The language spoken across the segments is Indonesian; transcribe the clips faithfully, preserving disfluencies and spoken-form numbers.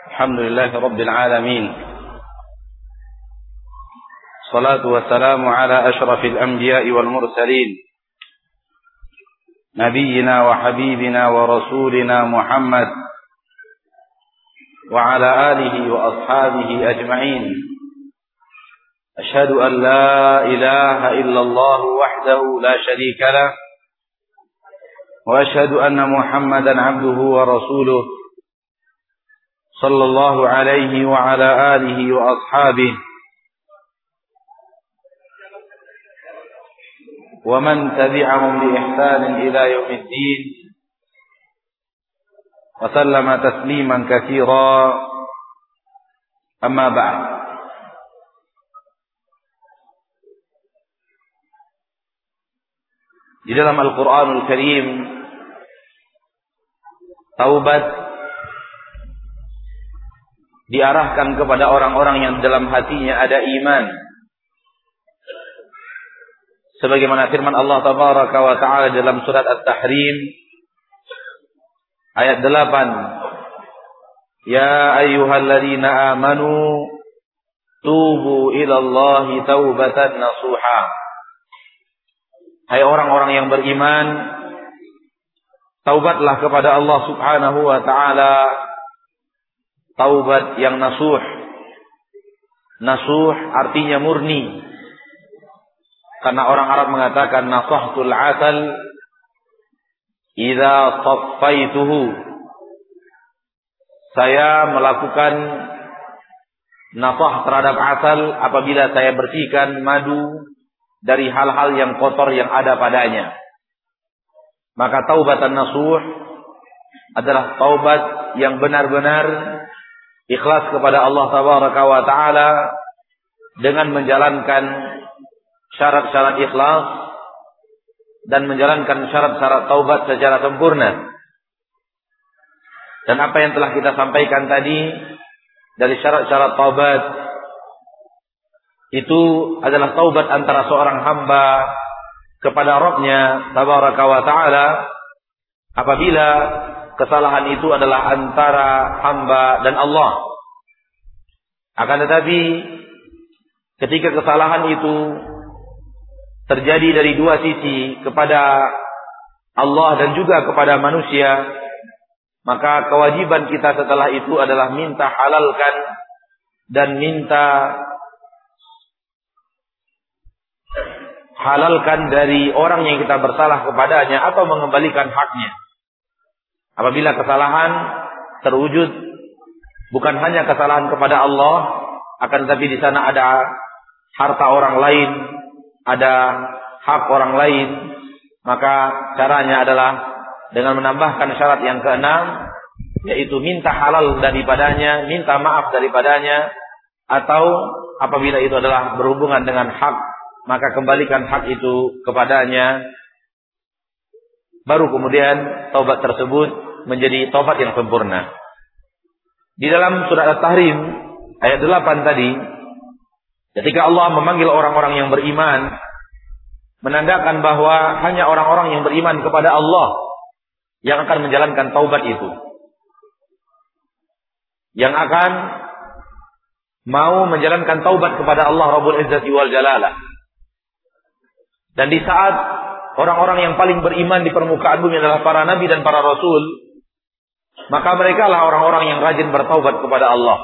الحمد لله رب العالمين، الصلاة والسلام على أشرف الأنبياء والمرسلين، نبينا وحبيبنا ورسولنا محمد وعلى آله وأصحابه أجمعين. أشهد أن لا إله إلا الله وحده لا شريك له، وأشهد أن محمدا عبده ورسوله صلى الله عليه وعلى آله وأصحابه ومن تبعهم بإحسان إلى يوم الدين، وسلم تسليما كثيرا. أما بعد، di dalam Al-Quranul Karim, taubat diarahkan kepada orang-orang yang dalam hatinya ada iman, sebagaimana firman Allah Tabaraka wa Ta'ala dalam surat At-Tahrim ayat delapan, Ya ayyuhalladzina amanu tubu ilallahi taubatan nasuha. Hai orang-orang yang beriman, taubatlah kepada Allah Subhanahu wa Ta'ala taubat yang nasuh. Nasuh artinya murni, karena orang Arab mengatakan nasahtul asal idza saffaituhu. Saya melakukan nasah terhadap asal apabila saya bersihkan madu dari hal-hal yang kotor yang ada padanya. Maka taubatan nasuh adalah taubat yang benar-benar ikhlas kepada Allah Tabaraka wa Ta'ala dengan menjalankan syarat-syarat ikhlas dan menjalankan syarat-syarat taubat secara sempurna. Dan apa yang telah kita sampaikan tadi dari syarat-syarat taubat itu adalah taubat antara seorang hamba kepada Rabb-Nya Tabaraka wa Ta'ala apabila kesalahan itu adalah antara hamba dan Allah. Akan tetapi ketika kesalahan itu terjadi dari dua sisi, kepada Allah dan juga kepada manusia, maka kewajiban kita setelah itu adalah minta halalkan dan minta halalkan dari orang yang kita bersalah kepadanya atau mengembalikan haknya. Apabila kesalahan terwujud bukan hanya kesalahan kepada Allah, akan tetapi di sana ada harta orang lain, ada hak orang lain, maka caranya adalah dengan menambahkan syarat yang keenam, yaitu minta halal daripadanya, minta maaf daripadanya, atau apabila itu adalah berhubungan dengan hak, maka kembalikan hak itu kepadanya. Baru kemudian taubat tersebut menjadi taubat yang sempurna. Di dalam surat At-Tahrim ayat delapan tadi, ketika Allah memanggil orang-orang yang beriman, menandakan bahwa hanya orang-orang yang beriman kepada Allah yang akan menjalankan taubat itu, yang akan mau menjalankan taubat kepada Allah Rabbul Izzati wal Jalalah. Dan di saat orang-orang yang paling beriman di permukaan bumi adalah para nabi dan para rasul, maka mereka lah orang-orang yang rajin bertaubat kepada Allah.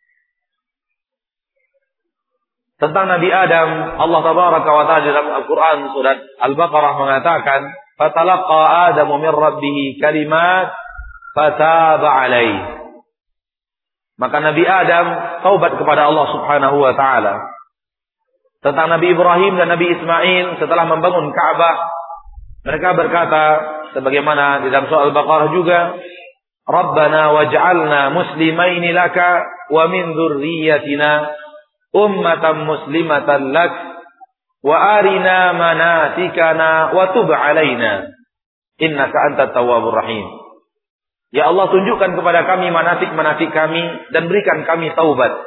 Tentang Nabi Adam, Allah Tabaraka wa Ta'ala dalam Al-Quran surat Al-Baqarah mengatakan, "Fatalaqa Adamu min rabbih kalimat fataba alaih." Maka Nabi Adam taubat kepada Allah Subhanahu wa Ta'ala. Tentang Nabi Ibrahim dan Nabi Ismail setelah membangun Ka'bah, mereka berkata sebagaimana di dalam surah Al-Baqarah juga, "Rabbana waj'alna muslimaini laka wa min dzurriyyatina ummatan muslimatan lak wa arina manasikana wa tub 'alaina innaka antat tawwabur rahim." Ya Allah, tunjukkan kepada kami manasik-manasik kami dan berikan kami taubat.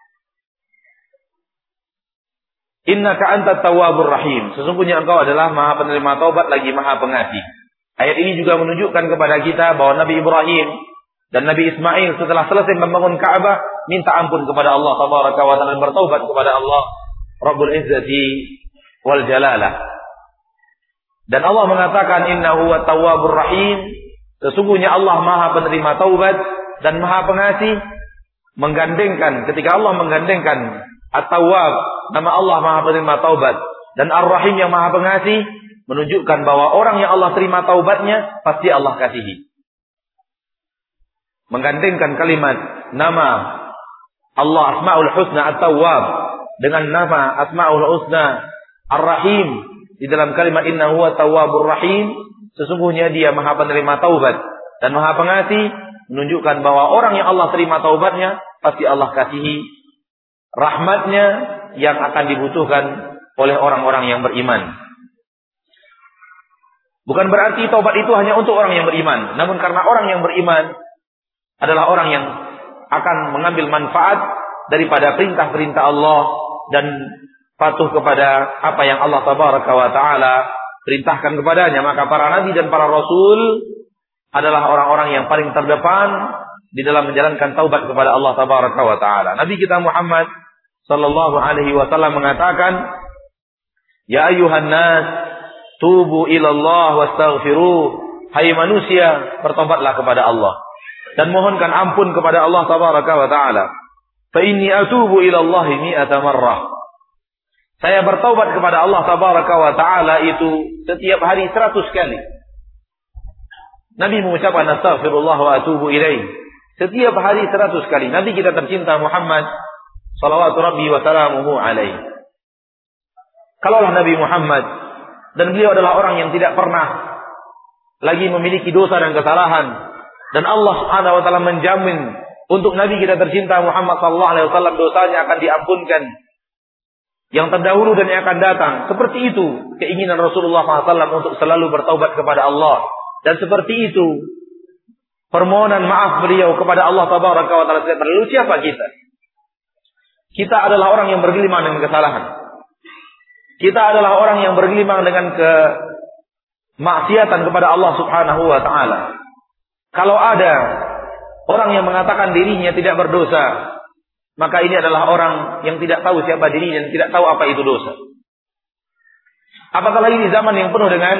Innaka antat tawwabur rahim. Sesungguhnya engkau adalah maha penerima taubat lagi maha pengasih. Ayat ini juga menunjukkan kepada kita bahwa Nabi Ibrahim Dan Nabi Ismail setelah selesai membangun Ka'bah, minta ampun kepada Allah Tabaraka wa Ta'ala, bertaubat kepada Allah Rabbul Izzati wal Jalalah. Dan Allah mengatakan, innahu wa tawwabur rahim, sesungguhnya Allah Maha penerima taubat dan Maha pengasih. Menggandengkan, ketika Allah menggandengkan At-Tawwab, nama Allah Maha penerima taubat, dan Ar-Rahim yang Maha pengasih, menunjukkan bahwa orang yang Allah terima taubatnya pasti Allah kasihi. Menggandengkan kalimat nama Allah Asmaul Husna At-Tawwab dengan nama Asmaul Husna Ar-Rahim di dalam kalimat innahu huwa tawwabur rahim, sesungguhnya dia Maha penerima taubat dan Maha pengasih, menunjukkan bahwa orang yang Allah terima taubatnya pasti Allah kasihi rahmatnya yang akan dibutuhkan oleh orang-orang yang beriman. Bukan berarti taubat itu hanya untuk orang yang beriman, namun karena orang yang beriman adalah orang yang akan mengambil manfaat daripada perintah-perintah Allah dan patuh kepada apa yang Allah Tabaraka wa Ta'ala perintahkan kepadanya. Maka para nabi dan para rasul adalah orang-orang yang paling terdepan di dalam menjalankan taubat kepada Allah Tabaraka wa Ta'ala. Nabi kita Muhammad sallallahu alaihi wasallam mengatakan, ya ayyuhan nas tubu ilallah wastaghfiruh, hai manusia, bertobatlah kepada Allah dan mohonkan ampun kepada Allah Tabaraka wa Ta'ala. Fa inni atubu ilallahi mi'ata marrah, saya bertaubat kepada Allah Tabaraka wa Ta'ala itu setiap hari seratus kali. Nabi mengucapkan astaghfirullah wa atubu ilaih setiap hari seratus kali. Nabi kita tercinta Muhammad salawatu rabbi wa salamuhu alaih. Kalaulah Nabi Muhammad, dan beliau adalah orang yang tidak pernah lagi memiliki dosa dan kesalahan, dan Allah Subhanahu wa Ta'ala menjamin untuk Nabi kita tercinta Muhammad sallallahu alaihi wasallam dosanya akan diampunkan, yang terdahulu dan yang akan datang. Seperti itu keinginan Rasulullah sallallahu alaihi wasallam untuk selalu bertaubat kepada Allah. Dan seperti itu permohonan maaf beliau kepada Allah Tabaraka wa Ta'ala. Lalu siapa kita? Kita adalah orang yang bergelimang dengan kesalahan. Kita adalah orang yang bergelimang dengan kemaksiatan kepada Allah Subhanahu wa Ta'ala. Kalau ada orang yang mengatakan dirinya tidak berdosa, maka ini adalah orang yang tidak tahu siapa dirinya dan tidak tahu apa itu dosa. Apakah lagi di zaman yang penuh dengan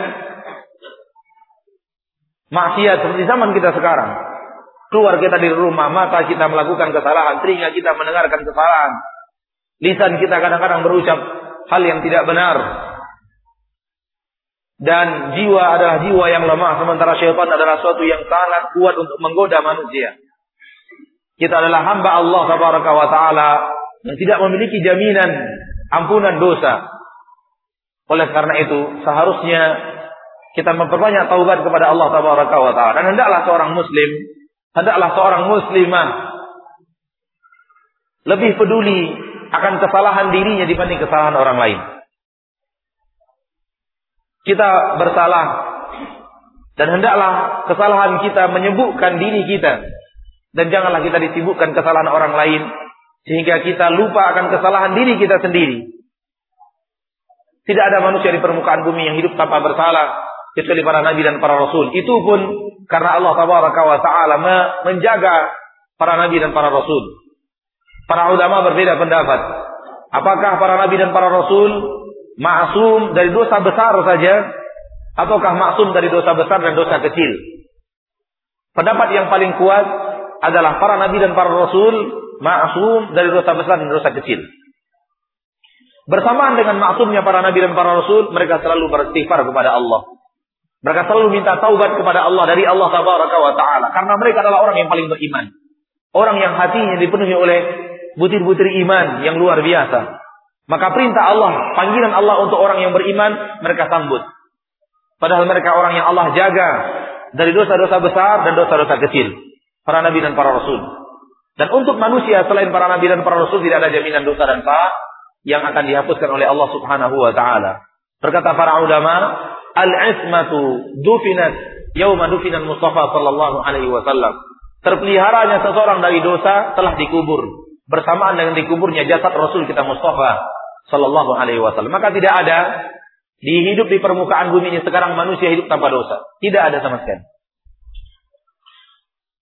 maksiat seperti zaman kita sekarang. Keluar kita dari rumah, mata kita melakukan kesalahan, telinga kita mendengarkan kesalahan, lisan kita kadang-kadang berucap hal yang tidak benar, dan jiwa adalah jiwa yang lemah, sementara syaitan adalah suatu yang sangat kuat untuk menggoda manusia. Kita adalah hamba Allah Tabaraka wa Ta'ala yang tidak memiliki jaminan ampunan dosa. Oleh karena itu seharusnya kita memperbanyak taubat kepada Allah Tabaraka wa Ta'ala. Dan hendaklah seorang muslim, hendaklah seorang muslimah lebih peduli akan kesalahan dirinya dibanding kesalahan orang lain. Kita bersalah, dan hendaklah kesalahan kita menyibukkan diri kita, dan janganlah kita disibukkan kesalahan orang lain sehingga kita lupa akan kesalahan diri kita sendiri. Tidak ada manusia di permukaan bumi yang hidup tanpa bersalah kecuali para nabi dan para rasul. Itu pun karena Allah Tabaraka wa Ta'ala menjaga para nabi dan para rasul. Para ulama berbeda pendapat. Apakah para nabi dan para rasul ma'sum dari dosa besar saja, ataukah ma'sum dari dosa besar dan dosa kecil? Pendapat yang paling kuat adalah para nabi dan para rasul ma'sum dari dosa besar dan dosa kecil. Bersamaan dengan maksumnya para nabi dan para rasul, mereka selalu beristighfar kepada Allah. Mereka selalu minta taubat kepada Allah dari Allah Tabaraka wa Ta'ala. Karena mereka adalah orang yang paling beriman. Orang yang hatinya dipenuhi oleh butir-butir iman yang luar biasa. Maka perintah Allah, panggilan Allah untuk orang yang beriman, mereka sambut. Padahal mereka orang yang Allah jaga dari dosa-dosa besar dan dosa-dosa kecil. Para nabi dan para rasul. Dan untuk manusia selain para nabi dan para rasul tidak ada jaminan dosa dan pahala yang akan dihapuskan oleh Allah Subhanahu wa Ta'ala. Berkata para ulama, al-ismatu dufinat yauma dufinan Mustafa sallallahu alaihi wasallam. Terpeliharanya seseorang dari dosa telah dikubur bersamaan dengan dikuburnya jasad Rasul kita Mustafa sallallahu alaihi wasallam. Maka tidak ada di hidup di permukaan bumi ini sekarang manusia hidup tanpa dosa. Tidak ada sama sekali.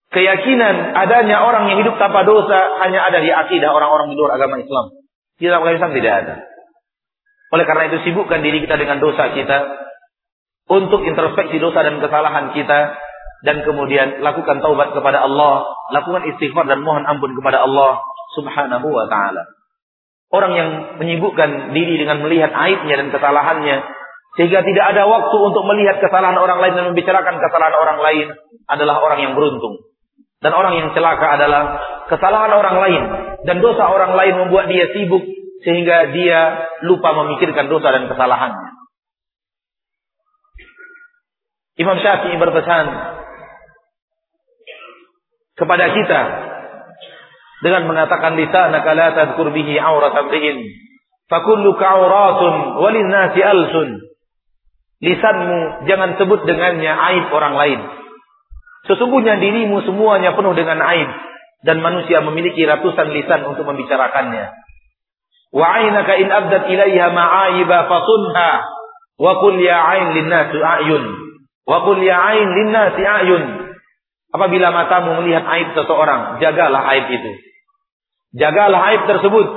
keyakinan adanya orang yang hidup tanpa dosa hanya ada di akidah orang-orang di luar agama Islam. Di dalam agama Islam tidak ada. Oleh karena itu sibukkan diri kita dengan dosa kita, untuk introspeksi dosa dan kesalahan kita, dan kemudian lakukan taubat kepada Allah, lakukan istighfar dan mohon ampun kepada Allah Subhanahu wa taala. Orang yang menyibukkan diri dengan melihat aibnya dan kesalahannya, sehingga tidak ada waktu untuk melihat kesalahan orang lain dan membicarakan kesalahan orang lain, adalah orang yang beruntung. Dan orang yang celaka adalah kesalahan orang lain dan dosa orang lain membuat dia sibuk, sehingga dia lupa memikirkan dosa dan kesalahannya. Imam Syafi'i berpesan kepada kita dengan mengatakan, lisanaka la tadhkur bihi auratan ri'in fa kulluka auratun walin nasi alsun. Lisanmu jangan sebut dengannya aib orang lain. Sesungguhnya dirimu semuanya penuh dengan aib, dan manusia memiliki ratusan lisan untuk membicarakannya. Wa 'ainaka in abdat ilaiha ma'aiba fasunha wa qul ya 'ain lin-nasi a'yun wa qul ya 'ain lin-nasi a'yun. Apabila matamu melihat aib seseorang, jagalah aib itu. Jagalah aib tersebut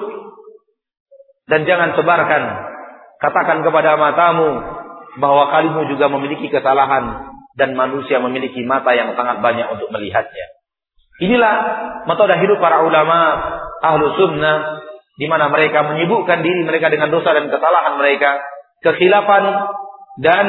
dan jangan sebarkan. Katakan kepada matamu bahwa kamu juga memiliki kesalahan, dan manusia memiliki mata yang sangat banyak untuk melihatnya. Inilah metode hidup para ulama ahlu sunnah, di mana mereka menyibukkan diri mereka dengan dosa dan kesalahan mereka, kekhilafan dan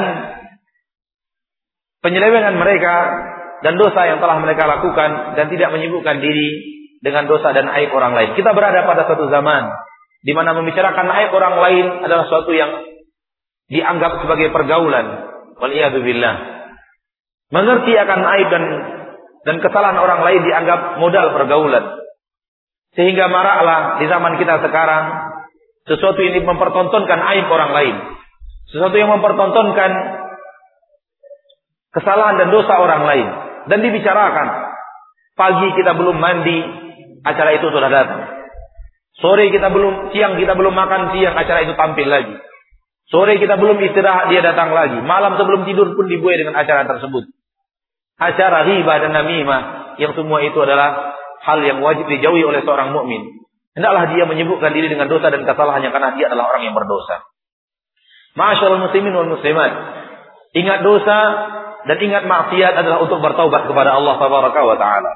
penyelewengan mereka dan dosa yang telah mereka lakukan, dan tidak menyibukkan diri dengan dosa dan aib orang lain. Kita berada pada suatu zaman di mana membicarakan aib orang lain adalah suatu yang dianggap sebagai pergaulan. Waliyadzubillah. Mengerti akan aib dan dan kesalahan orang lain dianggap modal pergaulan. Sehingga maraklah di zaman kita sekarang sesuatu yang mempertontonkan aib orang lain, sesuatu yang mempertontonkan kesalahan dan dosa orang lain, dan dibicarakan. Pagi kita belum mandi, acara itu sudah datang. Sore kita belum, siang kita belum makan siang, acara itu tampil lagi. Sore kita belum istirahat, dia datang lagi. Malam sebelum tidur pun dibuai dengan acara tersebut. Acara ghibah dan namimah, yang semua itu adalah hal yang wajib dijauhi oleh seorang mukmin. Hendaklah dia menyibukkan diri dengan dosa dan kesalahannya, karena dia adalah orang yang berdosa. Ma'asyiral muslimin wal muslimat, ingat dosa dan ingat maksiat adalah untuk bertaubat kepada Allah Tabaraka wa Ta'ala.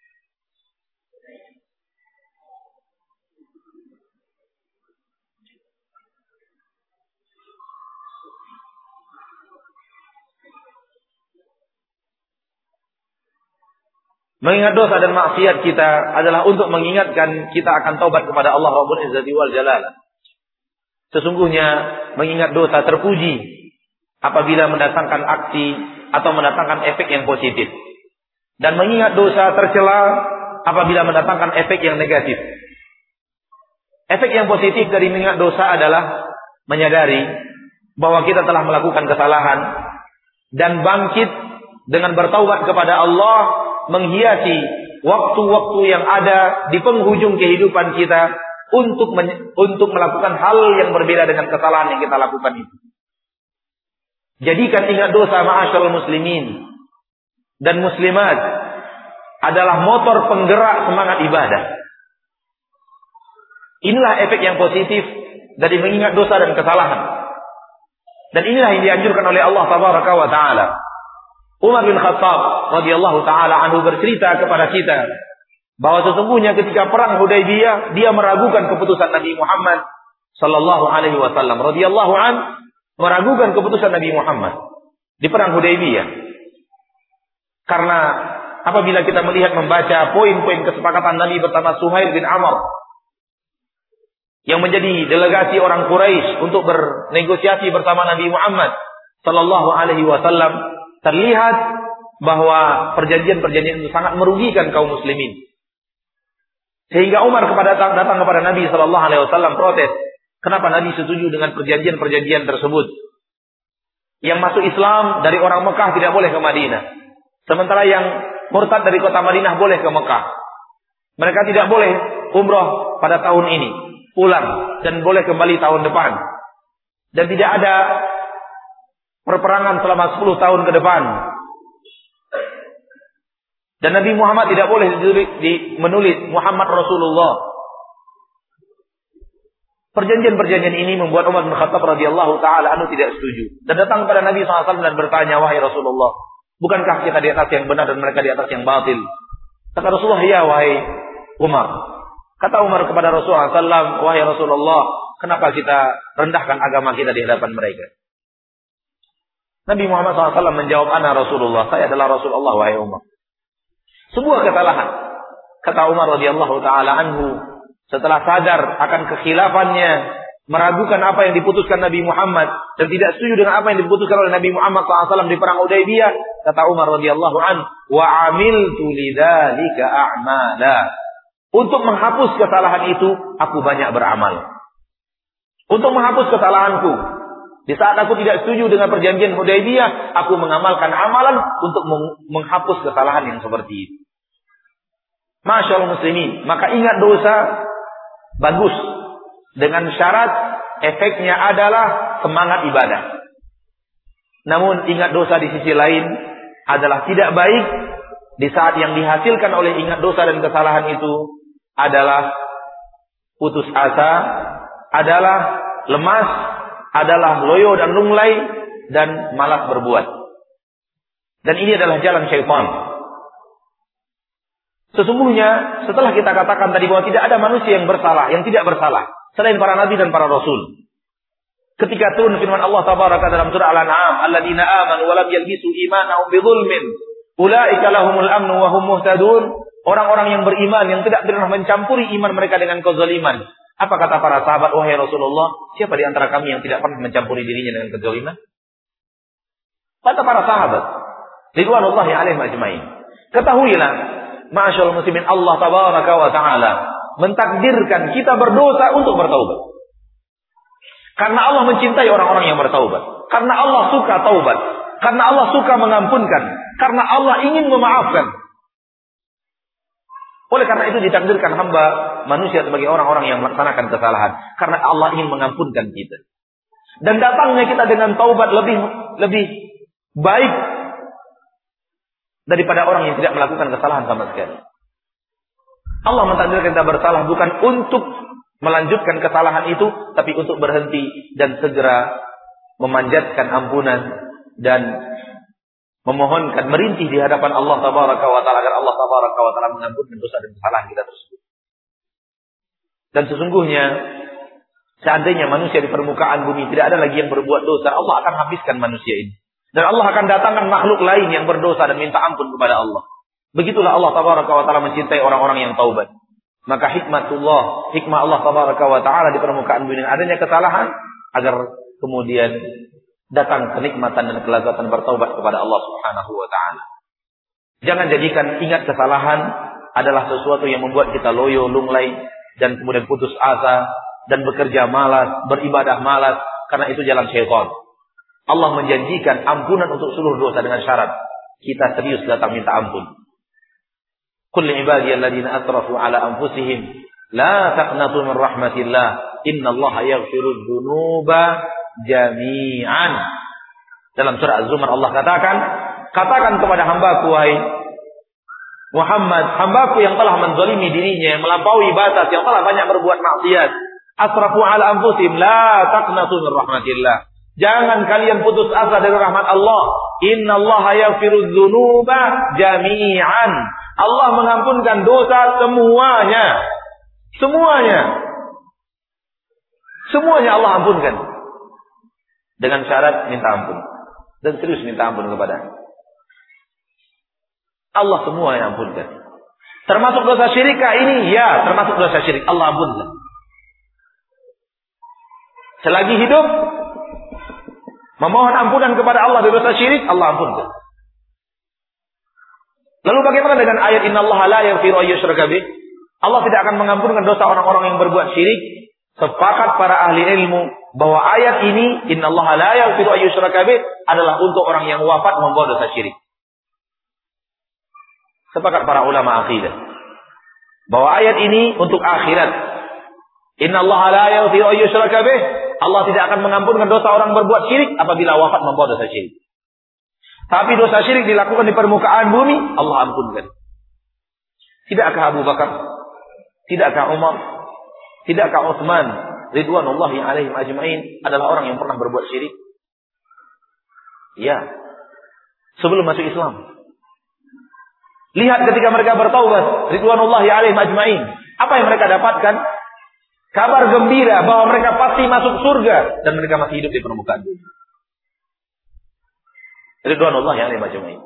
Mengingat dosa dan maksiat kita adalah untuk mengingatkan kita akan taubat kepada Allah Rabbul Izzati wal Jalalah. Sesungguhnya mengingat dosa terpuji apabila mendatangkan aksi atau mendatangkan efek yang positif. Dan mengingat dosa tercela apabila mendatangkan efek yang negatif. Efek yang positif dari mengingat dosa adalah menyadari bahwa kita telah melakukan kesalahan dan bangkit dengan bertaubat kepada Allah, menghiasi waktu-waktu yang ada di penghujung kehidupan kita untuk men- untuk melakukan hal yang berbeda dengan kesalahan yang kita lakukan itu. Jadikan ingat dosa ma'asyiral muslimin dan muslimat adalah motor penggerak semangat ibadah. Inilah efek yang positif dari mengingat dosa dan kesalahan. Dan inilah yang dianjurkan oleh Allah Tabaraka wa Ta'ala. Umar bin Khattab radhiyallahu taala anhu bercerita kepada kita bahwa sesungguhnya ketika perang Hudaybiyah dia meragukan keputusan Nabi Muhammad sallallahu alaihi wasallam radhiyallahu an, meragukan keputusan Nabi Muhammad di perang Hudaybiyah. Karena apabila kita melihat membaca poin-poin kesepakatan Nabi bersama Suhail bin Amr yang menjadi delegasi orang Quraisy untuk bernegosiasi bersama Nabi Muhammad sallallahu alaihi wasallam, terlihat bahwa perjanjian-perjanjian itu sangat merugikan kaum muslimin. Sehingga Umar kepada datang, datang kepada Nabi sallallahu alaihi wasallam protes, kenapa Nabi setuju dengan perjanjian-perjanjian tersebut? Yang masuk Islam dari orang Mekah tidak boleh ke Madinah, sementara yang murtad dari kota Madinah boleh ke Mekah. Mereka tidak boleh umroh pada tahun ini, pulang, dan boleh kembali tahun depan. Dan tidak ada perperangan selama sepuluh tahun ke depan. Dan Nabi Muhammad tidak boleh ditulis, di, menulis Muhammad Rasulullah. Perjanjian-perjanjian ini membuat Umar bin Khattab radhiyallahu taala anhu tidak setuju. Dan datang kepada Nabi shallallahu alaihi wasallam dan bertanya, wahai Rasulullah, bukankah kita di atas yang benar dan mereka di atas yang batil? Kata Rasulullah, ya wahai Umar. Kata Umar kepada Rasulullah shallallahu alaihi wasallam, wahai Rasulullah, kenapa kita rendahkan agama kita di hadapan mereka? Nabi Muhammad shallallahu alaihi wasallam menjawab, ana Rasulullah, saya adalah Rasulullah wahai Umar. Sebuah kesalahan. Kata Umar radhiyallahu taala anhu, setelah sadar akan kekhilafannya, meragukan apa yang diputuskan Nabi Muhammad dan tidak setuju dengan apa yang diputuskan oleh Nabi Muhammad shallallahu alaihi wasallam di perang Hudaybiyah, kata Umar radhiyallahu anhu, wa amiltu lidzalika a'mala. Untuk menghapus kesalahan itu, aku banyak beramal. Untuk menghapus kesalahanku, di saat aku tidak setuju dengan perjanjian Hudaybiyah, aku mengamalkan amalan untuk menghapus kesalahan yang seperti itu. Masyaallah muslimin, maka ingat dosa bagus, dengan syarat efeknya adalah semangat ibadah. Namun ingat dosa di sisi lain adalah tidak baik di saat yang dihasilkan oleh ingat dosa dan kesalahan itu adalah putus asa, adalah lemas, adalah loyo dan lunglai, dan malas berbuat. Dan ini adalah jalan syaitan. Sesungguhnya setelah kita katakan tadi bahwa tidak ada manusia yang bersalah, yang tidak bersalah selain para nabi dan para rasul. Ketika turun firman Allah tabaraka dalam surah Al-An'am, alladzina amanu wa lam yalbisu imanahum bidzulmin ulaika lahumul amnu wa hum muhtadun. Orang-orang yang beriman yang tidak pernah mencampuri iman mereka dengan kezaliman. Apa kata para sahabat, wahai Rasulullah, siapa di antara kami yang tidak pernah mencampuri dirinya dengan kezaliman? Kata para sahabat, ridwanullahi alaihim ajmain, ketahuilah ma'asyarul muslimin, Allah tabaraka wa ta'ala mentakdirkan kita berdosa untuk bertaubat. Karena Allah mencintai orang-orang yang bertaubat. Karena Allah suka taubat. Karena Allah suka mengampunkan. Karena Allah ingin memaafkan. Oleh karena itu ditakdirkan hamba manusia sebagai orang-orang yang melaksanakan kesalahan. Karena Allah ingin mengampunkan kita. Dan datangnya kita dengan taubat lebih lebih baik daripada orang yang tidak melakukan kesalahan sama sekali. Allah mentakdirkan kita bersalah bukan untuk melanjutkan kesalahan itu, tapi untuk berhenti dan segera memanjatkan ampunan dan memohonkan, merintih di hadapan Allah tabaraka wa ta'ala agar Allah tabaraka wa ta'ala mengampunkan dosa dan kesalahan kita tersebut. Dan sesungguhnya seandainya manusia di permukaan bumi tidak ada lagi yang berbuat dosa, Allah akan habiskan manusia ini. Dan Allah akan datangkan makhluk lain yang berdosa dan minta ampun kepada Allah. Begitulah Allah tabaraka wa ta'ala mencintai orang-orang yang taubat. Maka hikmatullah, hikmah Allah tabaraka wa ta'ala di permukaan bumi adanya kesalahan agar kemudian datang kenikmatan dan kelezatan bertaubat kepada Allah Subhanahu wa ta'ala. Jangan jadikan ingat kesalahan adalah sesuatu yang membuat kita loyo, lunglai, dan kemudian putus asa, dan bekerja malas, beribadah malas, karena itu jalan syaitan. Allah menjanjikan ampunan untuk seluruh dosa dengan syarat kita serius datang minta ampun. Qul ibadiyalladzina asrafu ala anfusihim la taqnatu min rahmatillah innallaha yaghfirudz dzunuba jami'an. Dalam surah Az-Zumar Allah katakan, katakan kepada hambaku wahai Muhammad, hambaku yang telah menzalimi dirinya, yang melampaui batas, yang telah banyak berbuat maksiat, asrafu ala anfusihim la taqnatu min rahmatillah. Jangan kalian putus asa dari rahmat Allah. Innallaha yaghfirudz dzunuba jami'an. Allah mengampunkan dosa semuanya. Semuanya. Semuanya Allah ampunkan. Dengan syarat minta ampun. Dan serius minta ampun kepada Allah, semua yang ampunkan. Termasuk dosa syirik ini? Ya, termasuk dosa syirik. Allah ampunkan. Selagi hidup memohon ampunan kepada Allah dari dosa syirik, Allah ampunkan. Lalu bagaimana dengan ayat innallaha la yaghfiru ayyushraka bih? Allah tidak akan mengampunkan dosa orang-orang yang berbuat syirik. Sepakat para ahli ilmu bahwa ayat ini innallaha la yaghfiru ayyushraka bih adalah untuk orang yang wafat membawa dosa syirik. Sepakat para ulama akidah bahwa ayat ini untuk akhirat. Innallaha la yaghfiru ayyushraka bih, Allah tidak akan mengampunkan dosa orang berbuat syirik apabila wafat membawa dosa syirik. Tapi dosa syirik dilakukan di permukaan bumi, Allah ampunkan. Tidakkah Abu Bakar? Tidakkah Umar? Tidakkah Utsman ridwanullahi alaihim ajma'in adalah orang yang pernah berbuat syirik? Ya. Sebelum masuk Islam. Lihat ketika mereka bertaubat ridwanullahi alaihim ajma'in, apa yang mereka dapatkan? Kabar gembira bahwa mereka pasti masuk surga dan mereka masih hidup di permukaan bumi. Ridwanullahi alaihim ajma'in.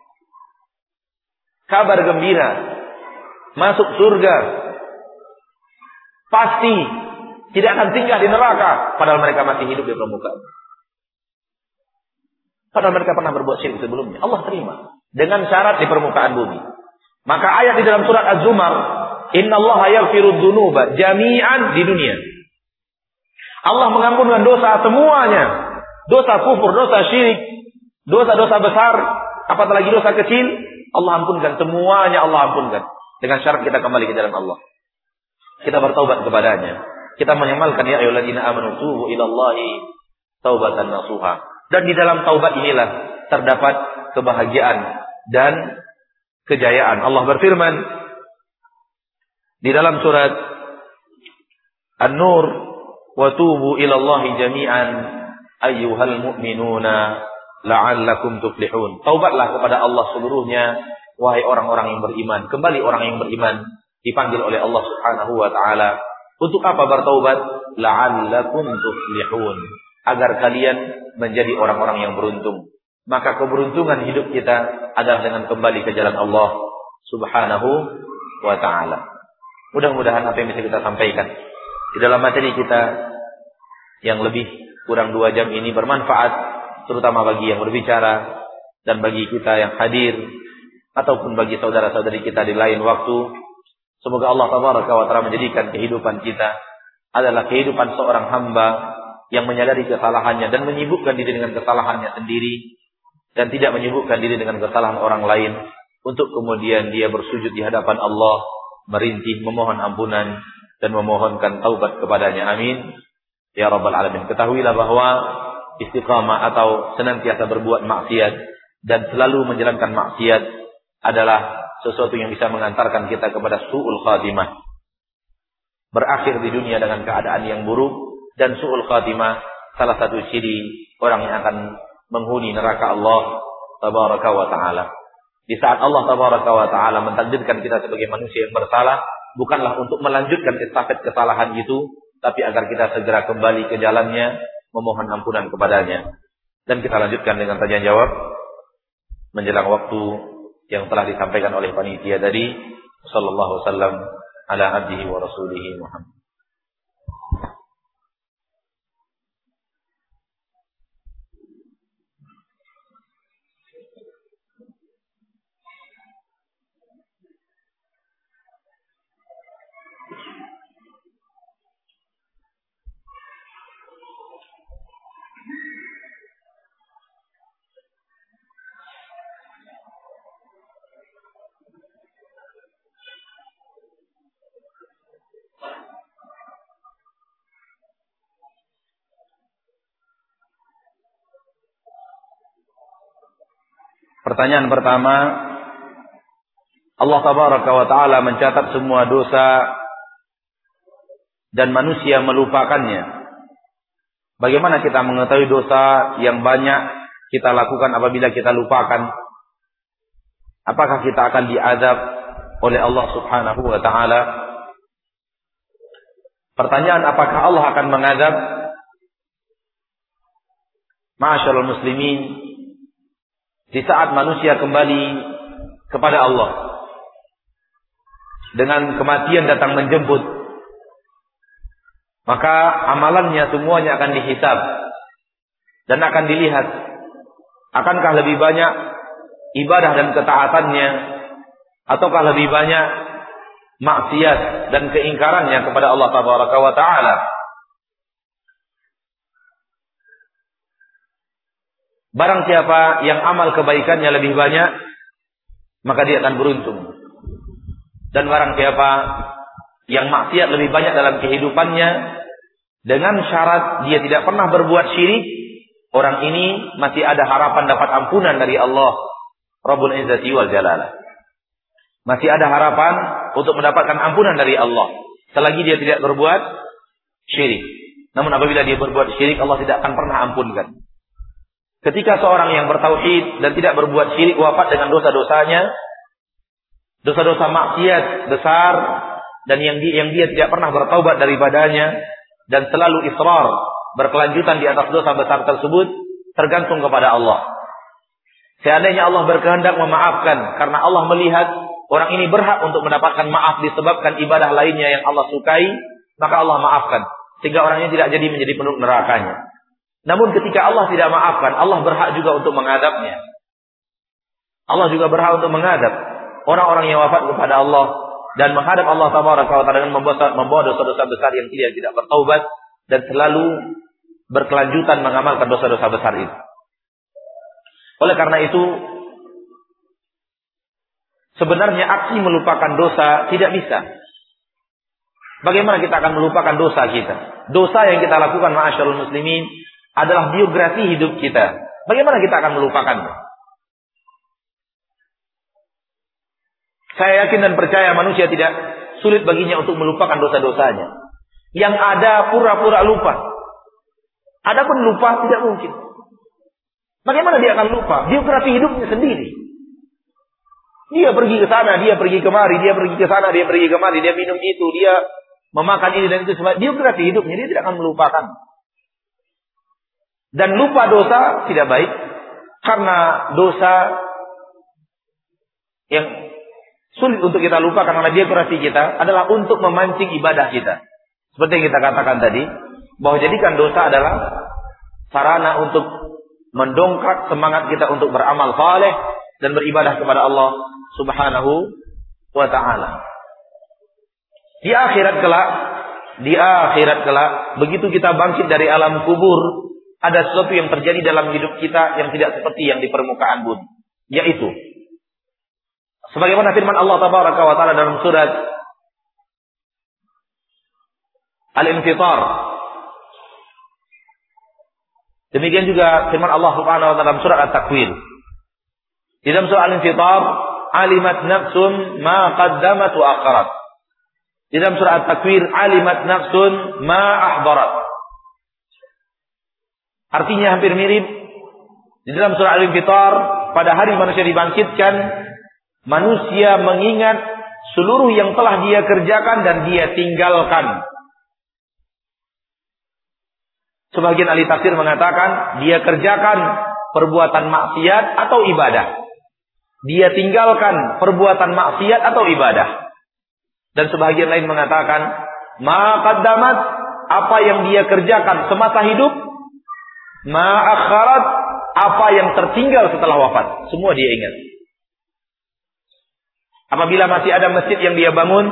Kabar gembira masuk surga, pasti tidak akan tinggal di neraka, padahal mereka masih hidup di permukaan. Padahal mereka pernah berbuat syirik sebelumnya. Allah terima dengan syarat di permukaan bumi. Maka ayat di dalam surat Az-Zumar, innallaha yaghfiru dzunuba jami'an di dunia. Allah mengampunkan dosa semuanya. Dosa kufur, dosa syirik, dosa-dosa besar, apalagi dosa kecil, Allah ampunkan semuanya, Allah ampunkan. Dengan syarat kita kembali ke jalan Allah. Kita bertaubat kepadanya. Kita menyamalkan ya ayyuhalladzina amanu tubu ilallahi taubatan nasuha. Dan di dalam taubat inilah terdapat kebahagiaan dan kejayaan. Allah berfirman di dalam surat An-Nur, wa tubu ilallahi jami'an ayyuhal mu'minuna la'allakum tuflihun. Taubatlah kepada Allah seluruhnya, wahai orang-orang yang beriman. Kembali orang yang beriman dipanggil oleh Allah Subhanahu wa taala. Untuk apa bertaubat? La'allakum tuflihun. Agar kalian menjadi orang-orang yang beruntung. Maka keberuntungan hidup kita adalah dengan kembali ke jalan Allah Subhanahu wa taala. Mudah-mudahan apa yang bisa kita sampaikan di dalam materi kita yang lebih kurang dua jam ini bermanfaat, terutama bagi yang berbicara dan bagi kita yang hadir ataupun bagi saudara-saudari kita di lain waktu. Semoga Allah Tabaraka wa Ta'ala menjadikan kehidupan kita adalah kehidupan seorang hamba yang menyadari kesalahannya dan menyibukkan diri dengan kesalahannya sendiri dan tidak menyibukkan diri dengan kesalahan orang lain, untuk kemudian dia bersujud di hadapan Allah, merintih, memohon ampunan dan memohonkan taubat kepadanya. Amin ya rabbal alamin. Ketahuilah bahwa istiqamah atau senantiasa berbuat maksiat dan selalu menjalankan maksiat adalah sesuatu yang bisa mengantarkan kita kepada su'ul khatimah. Berakhir di dunia dengan keadaan yang buruk. Dan su'ul khatimah salah satu ciri orang yang akan menghuni neraka Allah Tabaraka wa ta'ala. Di saat Allah Tabaraka wa ta'ala mentakdirkan kita sebagai manusia yang bersalah, bukanlah untuk melanjutkan estafet kesalahan itu, tapi agar kita segera kembali ke jalannya, memohon ampunan kepadanya. Dan kita lanjutkan dengan tanya jawab menjelang waktu yang telah disampaikan oleh panitia tadi. Sallallahu wasallam ala abdihi wa rasulihi Muhammad. Pertanyaan pertama, Allah Tabaraka wa Ta'ala mencatat semua dosa dan manusia melupakannya. Bagaimana kita mengetahui dosa yang banyak kita lakukan apabila kita lupakan? Apakah kita akan diazab oleh Allah Subhanahu wa Ta'ala? Pertanyaan, apakah Allah akan mengazab? Ma'asyiral muslimin, di saat manusia kembali kepada Allah, dengan kematian datang menjemput, maka amalannya semuanya akan dihisab dan akan dilihat, akankah lebih banyak ibadah dan ketaatannya ataukah lebih banyak maksiat dan keingkarannya kepada Allah Tabaraka wa Ta'ala. Barang siapa yang amal kebaikannya lebih banyak, maka dia akan beruntung. Dan barang siapa yang maksiat lebih banyak dalam kehidupannya, dengan syarat dia tidak pernah berbuat syirik, orang ini masih ada harapan dapat ampunan dari Allah Rabbul Izzati wal Jalalah. Masih ada harapan untuk mendapatkan ampunan dari Allah selagi dia tidak berbuat syirik. Namun apabila dia berbuat syirik, Allah tidak akan pernah ampunkan. Ketika seorang yang bertauhid dan tidak berbuat syirik wafat dengan dosa-dosanya, dosa-dosa maksiat besar, dan yang dia, yang dia tidak pernah bertaubat daripadanya, dan selalu israr berkelanjutan di atas dosa besar tersebut, tergantung kepada Allah. Seandainya Allah berkehendak memaafkan karena Allah melihat orang ini berhak untuk mendapatkan maaf disebabkan ibadah lainnya yang Allah sukai, maka Allah maafkan sehingga orang ini tidak jadi menjadi penduduk nerakanya. Namun ketika Allah tidak maafkan, Allah berhak juga untuk mengadabnya. Allah juga berhak untuk mengadab orang-orang yang wafat kepada Allah dan menghadap Allah Tabaraka wa Ta'ala dengan membawa dosa-dosa besar yang tidak tidak bertaubat dan selalu berkelanjutan mengamalkan dosa-dosa besar itu. Oleh karena itu, sebenarnya aksi melupakan dosa tidak bisa. Bagaimana kita akan melupakan dosa kita? Dosa yang kita lakukan, ma'asyarul muslimin, adalah biografi hidup kita. Bagaimana kita akan melupakannya? Saya yakin dan percaya manusia tidak sulit baginya untuk melupakan dosa-dosanya. Yang ada pura-pura lupa. Adapun lupa tidak mungkin. Bagaimana dia akan lupa? Biografi hidupnya sendiri. Dia pergi ke sana, dia pergi kemari, dia pergi ke sana, dia pergi kemari, dia minum itu, dia memakan ini dan itu semua. Biografi hidupnya dia tidak akan melupakan. Dan lupa dosa tidak baik, karena dosa yang sulit untuk kita lupakan karena biografi kita adalah untuk memancing ibadah kita. Seperti yang kita katakan tadi, bahwa jadikan dosa adalah sarana untuk mendongkrak semangat kita untuk beramal saleh dan beribadah kepada Allah Subhanahu wa ta'ala. Di akhirat kelak, di akhirat kelak, begitu kita bangkit dari alam kubur, ada sesuatu yang terjadi dalam hidup kita yang tidak seperti yang di permukaan bumi, yaitu sebagaimana firman Allah Tabaraka wa Ta'ala dalam surat Al-Infitar. Demikian juga firman Allah Subhanahu wa Ta'ala dalam surat At-Takwir. Di dalam surat Al-Infitar, alimat nafsun ma qaddamat wa akharat. Di dalam surat At-Takwir, alimat nafsun ma ahdarat. Artinya hampir mirip. Di dalam surah Al-Infitar, pada hari manusia dibangkitkan, manusia mengingat seluruh yang telah dia kerjakan dan dia tinggalkan. Sebagian ahli tafsir mengatakan dia kerjakan perbuatan maksiat atau ibadah. Dia tinggalkan perbuatan maksiat atau ibadah. Dan sebagian lain mengatakan ma qaddamat, apa yang dia kerjakan semasa hidup, ma akharat, apa yang tertinggal setelah wafat. Semua dia ingat. Apabila masih ada masjid yang dia bangun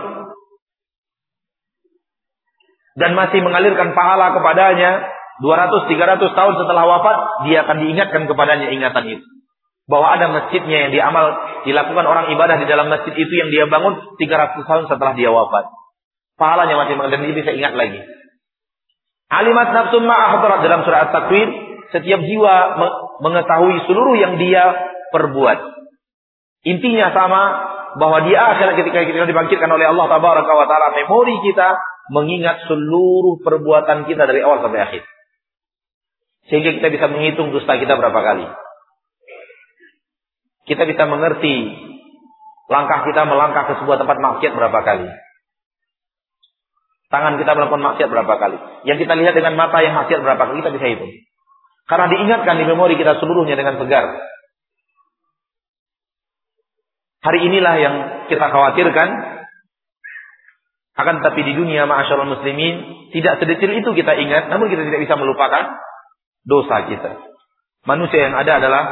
dan masih mengalirkan pahala kepadanya, dua ratus tiga ratus tahun setelah wafat, dia akan diingatkan kepadanya ingatan itu. Bahwa ada masjidnya yang diamal, dilakukan orang ibadah di dalam masjid itu yang dia bangun tiga ratus tahun setelah dia wafat. Pahalanya masih mengalir dan dia bisa ingat lagi. Alimat nafsun ma'ahdarat dalam surah At-Takwir, setiap jiwa mengetahui seluruh yang dia perbuat. Intinya sama, bahwa di akhirat ketika kita dibangkitkan oleh Allah Tabaraka wa Ta'ala, memori kita mengingat seluruh perbuatan kita dari awal sampai akhir. Sehingga kita bisa menghitung dusta kita berapa kali. Kita bisa mengerti langkah kita melangkah ke sebuah tempat maksiat berapa kali. Tangan kita melakukan maksiat berapa kali. Yang kita lihat dengan mata yang maksiat berapa kali, kita bisa hitung. Karena diingatkan di memori kita seluruhnya dengan segar. Hari inilah yang kita khawatirkan. Akan tetapi di dunia ma'asyarul muslimin, tidak sedetil itu kita ingat, namun kita tidak bisa melupakan dosa kita. Manusia yang ada adalah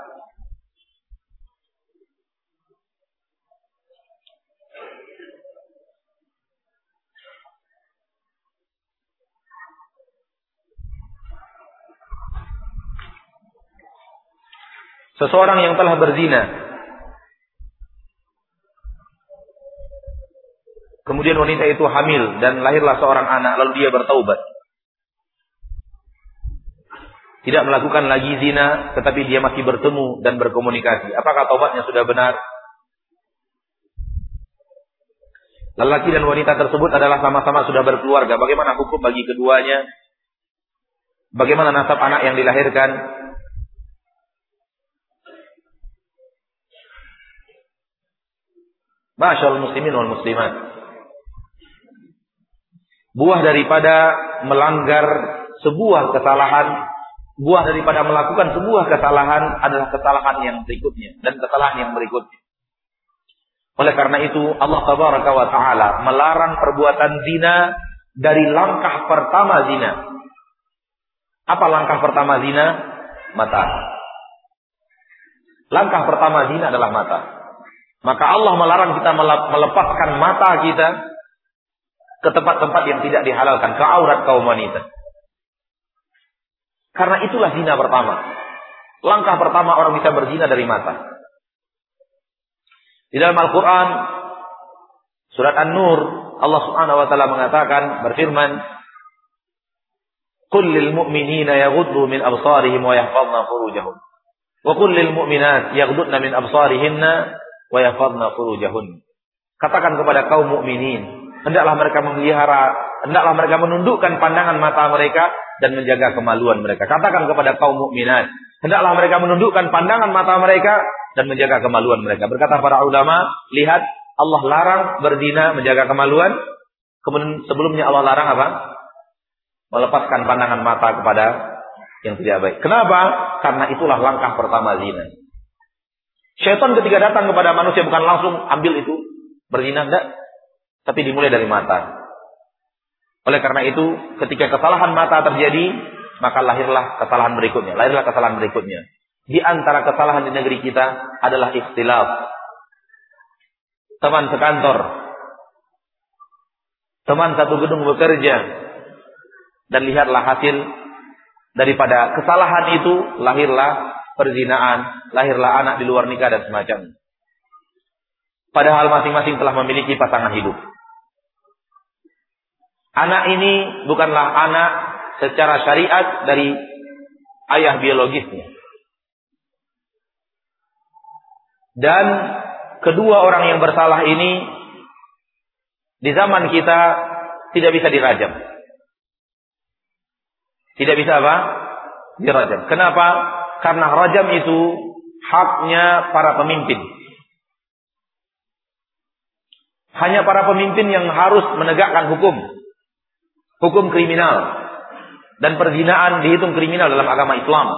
seseorang yang telah berzina, kemudian wanita itu hamil dan lahirlah seorang anak, lalu dia bertaubat. Tidak melakukan lagi zina, tetapi dia masih bertemu dan berkomunikasi. Apakah taubatnya sudah benar? Lelaki dan wanita tersebut adalah sama-sama sudah berkeluarga. Bagaimana hukum bagi keduanya? Bagaimana nasab anak yang dilahirkan? Masyaallah muslimin wal muslimat. Buah daripada melanggar sebuah kesalahan, buah daripada melakukan sebuah kesalahan adalah kesalahan yang berikutnya dan kesalahan yang berikutnya. Oleh karena itu Allah Tabaraka wa Ta'ala melarang perbuatan zina dari langkah pertama zina. Apa langkah pertama zina? Mata. Langkah pertama zina adalah mata. Maka Allah melarang kita melepaskan mata kita ke tempat-tempat yang tidak dihalalkan, ke aurat kaum wanita. Karena itulah zina pertama. Langkah pertama orang bisa berzina dari mata. Di dalam Al-Quran surat An-Nur Allah Subhanahu wa Ta'ala mengatakan, berfirman, "Qul lil mu'minina yaghuddu min absarihim wa yahfazna furujahum wa qul lil mu'minat yaghuddna min absarihinna wa yahfazna furujahun." Katakan kepada kaum mukminin, hendaklah mereka memelihara, hendaklah mereka menundukkan pandangan mata mereka dan menjaga kemaluan mereka. Katakan kepada kaum mukminat, hendaklah mereka menundukkan pandangan mata mereka dan menjaga kemaluan mereka. Berkata para ulama, lihat, Allah larang berzina, menjaga kemaluan. Kemudian sebelumnya Allah larang apa? Melepaskan pandangan mata kepada yang tidak baik. Kenapa? Karena itulah langkah pertama zina. Syaitan ketika datang kepada manusia bukan langsung ambil itu, berzina, enggak. Tapi dimulai dari mata. Oleh karena itu, ketika kesalahan mata terjadi, maka lahirlah kesalahan berikutnya. Lahirlah kesalahan berikutnya. Di antara kesalahan di negeri kita adalah ikhtilaf. Teman sekantor, teman satu gedung bekerja, dan lihatlah hasil daripada kesalahan itu, lahirlah perzinaan, lahirlah anak di luar nikah dan semacamnya. Padahal masing-masing telah memiliki pasangan hidup. Anak ini bukanlah anak secara syariat dari ayah biologisnya. Dan kedua orang yang bersalah ini di zaman kita tidak bisa dirajam. Tidak bisa apa? Dirajam. Kenapa? Karena rajam itu haknya para pemimpin. Hanya para pemimpin yang harus menegakkan hukum. Hukum kriminal. Dan perzinaan dihitung kriminal dalam agama Islam.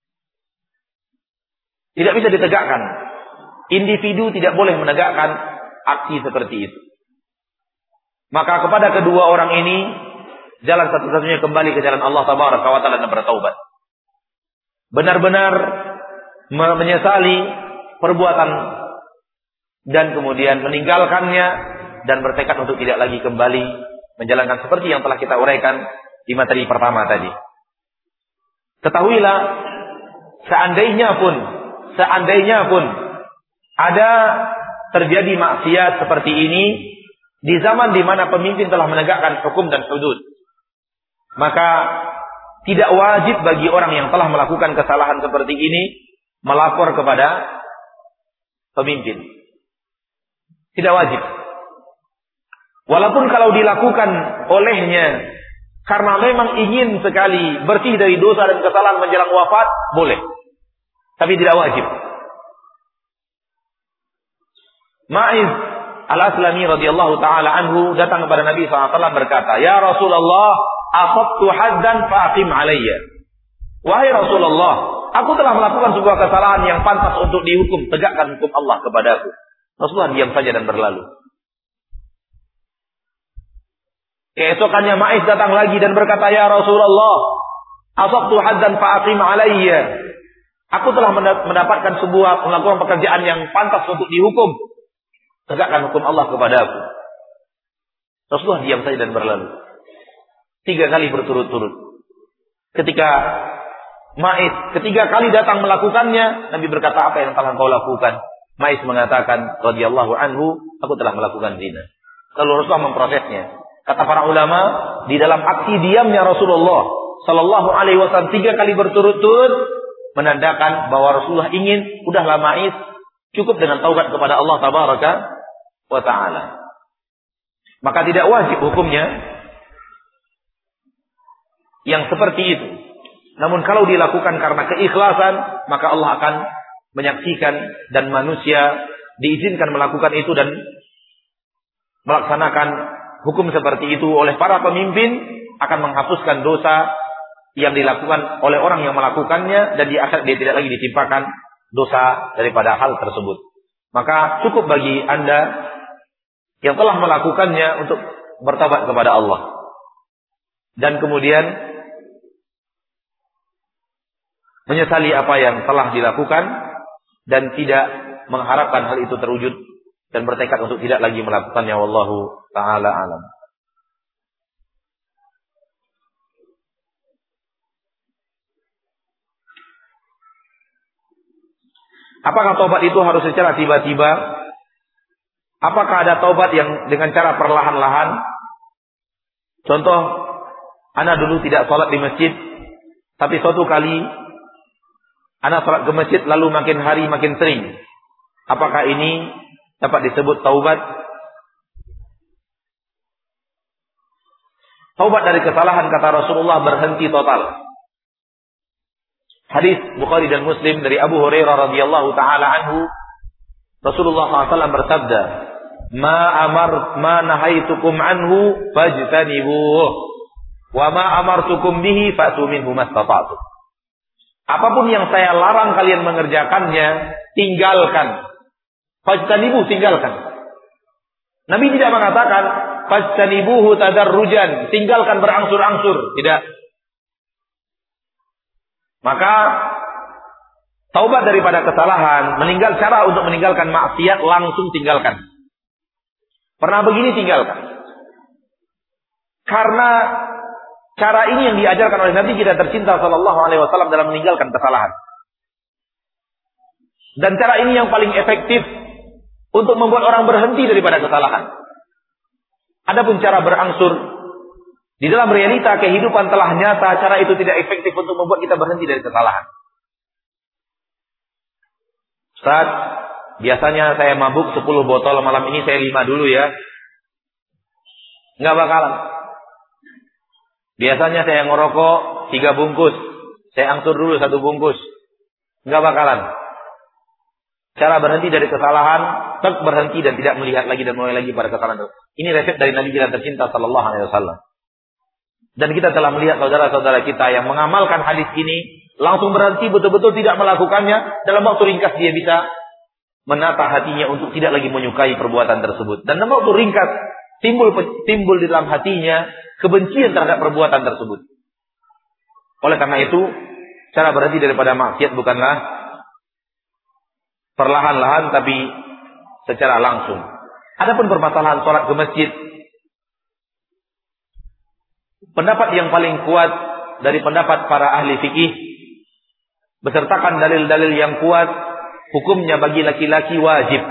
Tidak bisa ditegakkan. Individu tidak boleh menegakkan aksi seperti itu. Maka kepada kedua orang ini, jalan satu-satunya kembali ke jalan Allah Tabaraka wa Ta'ala dan bertaubat. Benar-benar menyesali perbuatan dan kemudian meninggalkannya dan bertekad untuk tidak lagi kembali menjalankan seperti yang telah kita uraikan di materi pertama tadi. Ketahuilah, seandainya pun, seandainya pun ada terjadi maksiat seperti ini di zaman di mana pemimpin telah menegakkan hukum dan hudud, maka tidak wajib bagi orang yang telah melakukan kesalahan seperti ini melapor kepada pemimpin. Tidak wajib. Walaupun kalau dilakukan olehnya karena memang ingin sekali bersih dari dosa dan kesalahan menjelang wafat, boleh. Tapi tidak wajib. Ma'iz al-Aslami radhiyallahu ta'ala anhu datang kepada Nabi shallallahu alaihi wasallam berkata, "Ya Rasulullah, asabtu haddan faqim alayya." Wahai Rasulullah, aku telah melakukan sebuah kesalahan yang pantas untuk dihukum, tegakkan hukum Allah kepadaku. Rasulullah diam saja dan berlalu. Keesokannya Ma'iz datang lagi dan berkata, "Ya Rasulullah, asabtu haddan faqim alayya." Aku telah mendapatkan sebuah melakukan pekerjaan yang pantas untuk dihukum, tegakkan hukum Allah kepadaku. Rasulullah diam saja dan berlalu. Tiga kali berturut-turut. Ketika Ma'iz ketiga kali datang melakukannya, Nabi berkata, "Apa yang telah kau lakukan?" Ma'iz mengatakan, radhiyallahu anhu, "Aku telah melakukan zina." Lalu Rasulullah memprosesnya. Kata para ulama, di dalam aksi diamnya Rasulullah sallallahu alaihi wasallam tiga kali berturut-turut menandakan bahwa Rasulullah ingin, udahlah Ma'iz, cukup dengan taubat kepada Allah Tabaraka wa Ta'ala. maka tidak wajib hukumnya yang seperti itu. Namun kalau dilakukan karena keikhlasan, maka Allah akan menyaksikan dan manusia diizinkan melakukan itu dan melaksanakan hukum seperti itu oleh para pemimpin, akan menghapuskan dosa yang dilakukan oleh orang yang melakukannya, dan di akhir dia tidak lagi ditimpakan dosa daripada hal tersebut. Maka cukup bagi Anda yang telah melakukannya untuk bertobat kepada Allah, dan kemudian menyesali apa yang telah dilakukan dan tidak mengharapkan hal itu terwujud dan bertekad untuk tidak lagi melakukannya. Wallahu ta'ala alam. Apakah taubat itu harus secara tiba-tiba? Apakah ada taubat yang dengan cara perlahan-lahan? Contoh, ana dulu tidak sholat di masjid, tapi suatu kali ana sholat ke masjid lalu makin hari makin sering. Apakah ini dapat disebut taubat? Taubat dari kesalahan, kata Rasulullah, berhenti total. Hadis Bukhari dan Muslim dari Abu Hurairah radhiyallahu taala anhu, Rasulullah shallallahu alaihi wasallam bersabda, "Ma amar ma nahaitukum anhu fajtanibuh, wa ma amartukum bihi fa'tu minhu mastata'tum." Apapun yang saya larang kalian mengerjakannya, tinggalkan. Fajtanibuh, tinggalkan. Nabi tidak mengatakan fajtanibuhu tadarrujan, tinggalkan berangsur-angsur, tidak. Maka taubat daripada kesalahan, meninggal cara untuk meninggalkan maksiat, langsung tinggalkan. Pernah begini, tinggalkan. Karena cara ini yang diajarkan oleh Nabi kita tercinta sallallahu alaihi wasallam dalam meninggalkan kesalahan. Dan cara ini yang paling efektif untuk membuat orang berhenti daripada kesalahan. Adapun cara berangsur, di dalam realita kehidupan telah nyata, cara itu tidak efektif untuk membuat kita berhenti dari kesalahan. Ustaz, biasanya saya mabuk sepuluh botol, malam ini saya lima dulu ya. Nggak bakalan. Biasanya saya ngerokok tiga bungkus, saya angsur dulu satu bungkus. Nggak bakalan. Cara berhenti dari kesalahan, tetap berhenti dan tidak melihat lagi dan mulai lagi pada kesalahan itu. Ini resep dari Nabi kita tercinta sallallahu alaihi wasallam. Dan kita telah melihat saudara-saudara kita yang mengamalkan hadis ini, langsung berhenti, betul-betul tidak melakukannya, dalam waktu ringkas dia bisa menata hatinya untuk tidak lagi menyukai perbuatan tersebut. Dan dalam waktu ringkas timbul timbul di dalam hatinya kebencian terhadap perbuatan tersebut. Oleh karena itu, cara berhenti daripada maksiat bukanlah perlahan-lahan, tapi secara langsung. Adapun permasalahan sholat ke masjid, pendapat yang paling kuat dari pendapat para ahli fikih, besertakan dalil-dalil yang kuat, hukumnya bagi laki-laki wajib.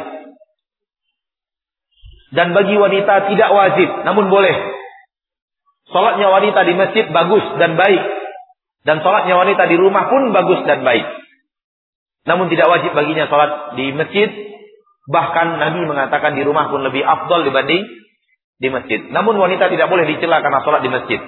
Dan bagi wanita tidak wajib, namun boleh. Salatnya wanita di masjid bagus dan baik. Dan salatnya wanita di rumah pun bagus dan baik. Namun tidak wajib baginya salat di masjid. Bahkan Nabi mengatakan di rumah pun lebih afdal dibanding di masjid. Namun wanita tidak boleh dicela karena salat di masjid.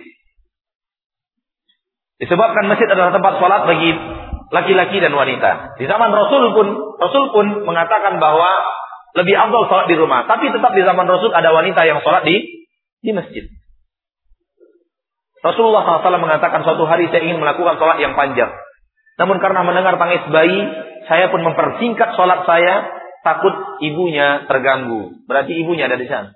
Disebabkan masjid adalah tempat salat bagi laki-laki dan wanita. Di zaman Rasul pun Rasul pun mengatakan bahwa lebih afdal salat di rumah. Tapi tetap di zaman Rasul ada wanita yang salat di di masjid. Rasulullah shallallahu alaihi wasallam mengatakan, suatu hari saya ingin melakukan salat yang panjang. Namun karena mendengar tangis bayi, saya pun mempersingkat salat saya, takut ibunya terganggu. Berarti ibunya ada di sana.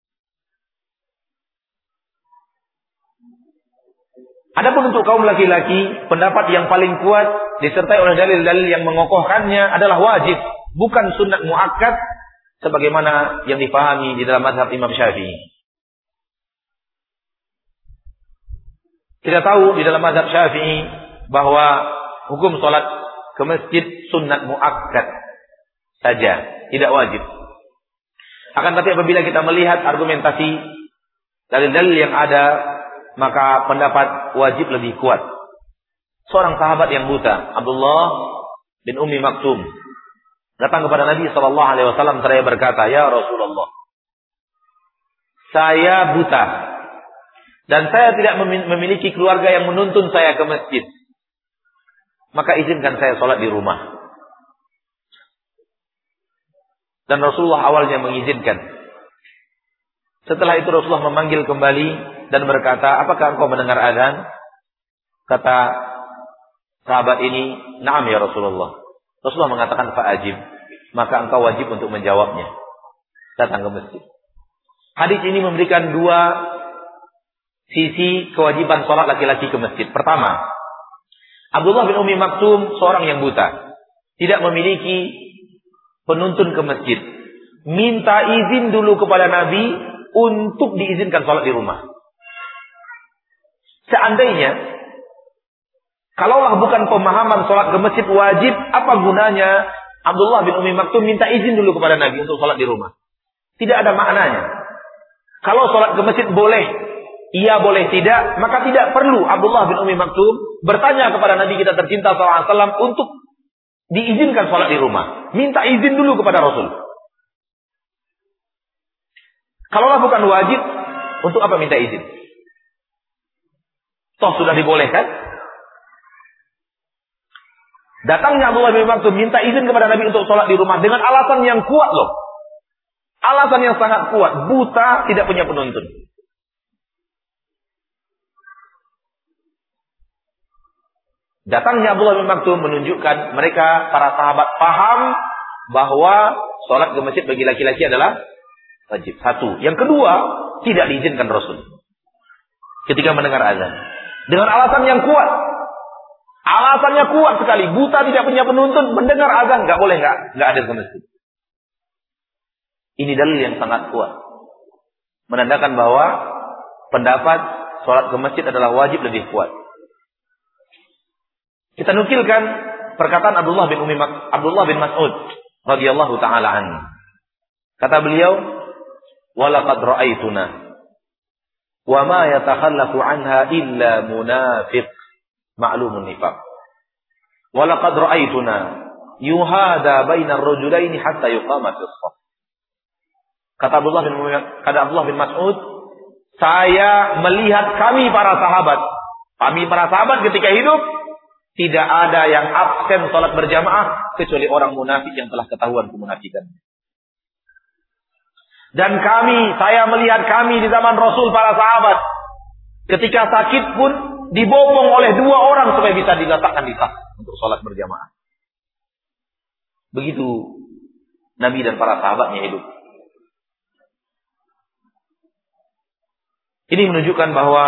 Adapun untuk kaum laki-laki, pendapat yang paling kuat disertai oleh dalil-dalil yang mengokohkannya adalah wajib, bukan sunat muakkad sebagaimana yang dipahami di dalam mazhab Imam Syafi'i. Kita tahu di dalam mazhab Syafi'i bahwa hukum salat ke masjid sunat muakkad saja, tidak wajib. Akan tapi apabila kita melihat argumentasi dalil-dalil yang ada, maka pendapat wajib lebih kuat. Seorang sahabat yang buta, Abdullah bin Ummi Maktum, datang kepada Nabi sallallahu alaihi wasallam seraya berkata, "Ya Rasulullah, saya buta dan saya tidak memiliki keluarga yang menuntun saya ke masjid, maka izinkan saya sholat di rumah. Dan Rasulullah awalnya mengizinkan. Setelah itu Rasulullah memanggil kembali dan berkata, apakah engkau mendengar azan? Kata sahabat ini, na'am ya Rasulullah. Rasulullah mengatakan, fa'ajib. Maka engkau wajib untuk menjawabnya. Datang ke masjid. Hadis ini memberikan dua sisi kewajiban sholat laki-laki ke masjid. Pertama, Abdullah bin Ummi Maktum seorang yang buta, tidak memiliki penuntun ke masjid. Minta izin dulu kepada Nabi untuk diizinkan sholat di rumah. Seandainya, kalaulah bukan pemahaman sholat ke masjid wajib, apa gunanya Abdullah bin Ummi Maktum minta izin dulu kepada Nabi untuk sholat di rumah? Tidak ada maknanya. Kalau sholat ke masjid boleh, iya boleh tidak, maka tidak perlu Abdullah bin Ummi Maktum bertanya kepada Nabi kita tercinta sallallahu alaihi wasallam untuk diizinkan sholat di rumah. Minta izin dulu kepada Rasul. Kalaulah bukan wajib, untuk apa minta izin? Toh sudah dibolehkan. Datangnya Abdullah bin Maktum minta izin kepada Nabi untuk sholat di rumah dengan alasan yang kuat loh. Alasan yang sangat kuat. Buta, tidak punya penuntun. Datangnya Abdullah bin Maktum menunjukkan mereka, para sahabat, paham bahwa sholat ke masjid bagi laki-laki adalah wajib. Satu. Yang kedua, tidak diizinkan Rasul ketika mendengar azan. Dengan alasan yang kuat. Alasannya kuat sekali. Buta, tidak punya penuntun, mendengar azan, nggak boleh, nggak nggak ada ke masjid. Ini dalil yang sangat kuat, menandakan bahwa pendapat sholat ke masjid adalah wajib lebih kuat. Kita nukilkan perkataan Abdullah bin Ummi Abdullah bin Mas'ud radhiyallahu taala anhu. Kata beliau, walaqad ra'aituna wa ma yatakhallafu anha illa munafiq ma'lumun nifaq. Walaqad ra'aituna yuhada bainar rajulaini hatta yuqama fis shaf. Kata Abdullah bin kata Abdullah bin Mas'ud, saya melihat kami para sahabat, kami para sahabat ketika hidup tidak ada yang absen salat berjamaah kecuali orang munafik yang telah ketahuan kemunafikannya. Dan kami, saya melihat kami di zaman Rasul para sahabat, ketika sakit pun dibopong oleh dua orang supaya bisa diletakkan di saf untuk sholat berjamaah. Begitu Nabi dan para sahabatnya hidup. Ini menunjukkan bahwa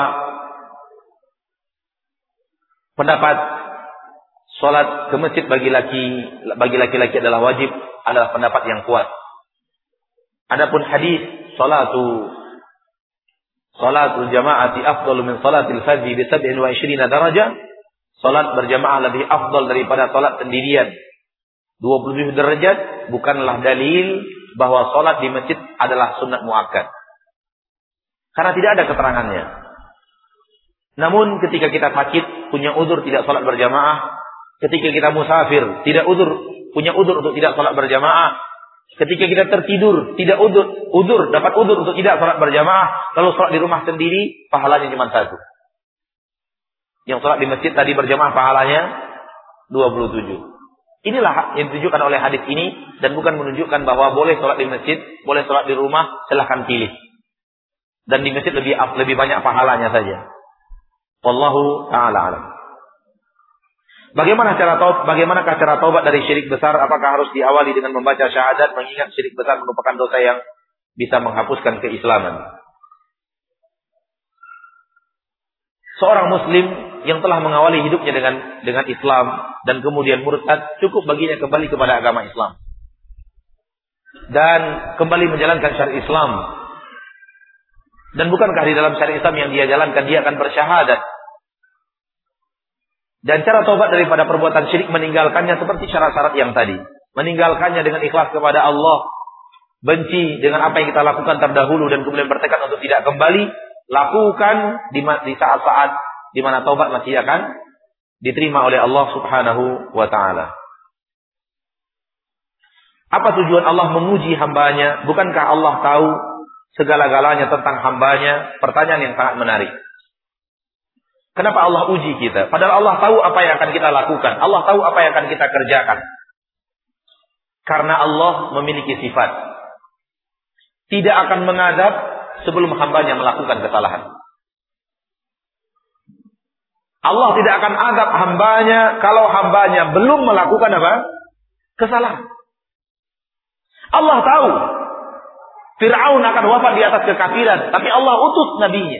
pendapat sholat ke masjid bagi laki bagi laki-laki adalah wajib, adalah pendapat yang kuat. Adapun hadis salatu salatul jamaati afdalu min salatil fardhi bi sab'in wa ishrina darajah, salat berjamaah lebih afdal daripada salat sendirian dua puluh tujuh derajat, bukanlah dalil bahwa salat di masjid adalah sunat muakkad. Karena tidak ada keterangannya. Namun ketika kita sakit, punya udzur tidak salat berjamaah, ketika kita musafir, tidak udzur, punya udzur untuk tidak salat berjamaah, ketika kita tertidur, tidak udzur, udzur dapat udzur untuk tidak salat berjamaah, lalu salat di rumah sendiri, pahalanya cuma satu. Yang salat di masjid tadi berjamaah pahalanya dua puluh tujuh. Inilah yang ditunjukkan oleh hadis ini, dan bukan menunjukkan bahwa boleh salat di masjid, boleh salat di rumah, silahkan pilih. Dan di masjid lebih lebih banyak pahalanya saja. Wallahu ta'ala alam. Bagaimana cara taubat? Bagaimanakah cara taubat dari syirik besar? Apakah harus diawali dengan membaca syahadat, mengingat syirik besar merupakan dosa yang bisa menghapuskan keislaman? Seorang muslim yang telah mengawali hidupnya dengan dengan Islam dan kemudian murtad, cukup baginya kembali kepada agama Islam dan kembali menjalankan syariat Islam. Dan bukankah di dalam syariat Islam yang dia jalankan, dia akan bersyahadat? Dan cara taubat daripada perbuatan syirik, meninggalkannya seperti syarat-syarat yang tadi. Meninggalkannya dengan ikhlas kepada Allah, benci dengan apa yang kita lakukan terdahulu, dan kemudian bertekad untuk tidak kembali. Lakukan di, di saat-saat di mana taubat masih akan diterima oleh Allah Subhanahu wa ta'ala. Apa tujuan Allah menguji hambanya? Bukankah Allah tahu segala-galanya tentang hambanya. Pertanyaan yang sangat menarik. Kenapa Allah uji kita? Padahal Allah tahu apa yang akan kita lakukan. Allah tahu apa yang akan kita kerjakan. Karena Allah memiliki sifat tidak akan mengadab sebelum hambanya melakukan kesalahan. Allah tidak akan adab hambanya kalau hambanya belum melakukan apa? Kesalahan. Allah tahu Fir'aun akan wafat di atas kekafiran, tapi Allah utus nabinya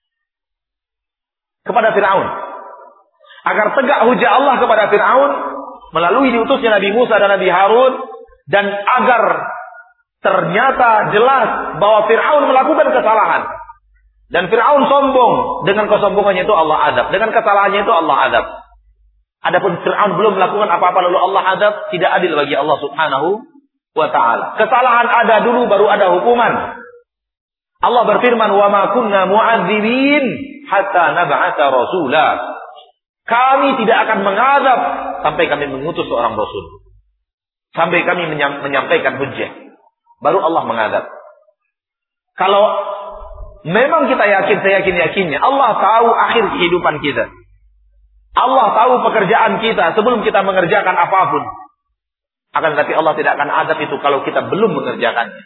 kepada Fir'aun agar tegak hujah Allah kepada Fir'aun melalui diutusnya Nabi Musa dan Nabi Harun, dan agar ternyata jelas bahwa Fir'aun melakukan kesalahan dan Fir'aun sombong. Dengan kesombongannya itu Allah adab, dengan kesalahannya itu Allah adab. Adapun Fir'aun belum melakukan apa-apa lalu Allah adab, tidak adil bagi Allah Subhanahu wa ta'ala. Kesalahan ada dulu baru ada hukuman. Allah berfirman, "Wa ma kunna mu'adzibin hatta nab'atsa rasula." Kami tidak akan mengadab sampai kami mengutus seorang rasul. Sampai kami menyampaikan hujjah, baru Allah mengadab. Kalau memang kita yakin, saya yakin-yakinnya Allah tahu akhir kehidupan kita. Allah tahu pekerjaan kita sebelum kita mengerjakan apapun. Akan tetapi Allah tidak akan adab itu kalau kita belum mengerjakannya.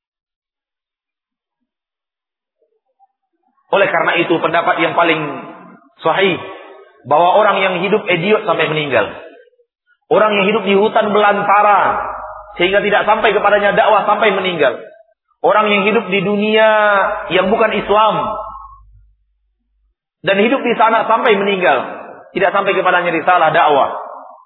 Oleh karena itu pendapat yang paling sahih bahwa orang yang hidup idiot sampai meninggal, orang yang hidup di hutan belantara sehingga tidak sampai kepadanya dakwah sampai meninggal, orang yang hidup di dunia yang bukan Islam dan hidup di sana sampai meninggal, tidak sampai kepadanya risalah dakwah,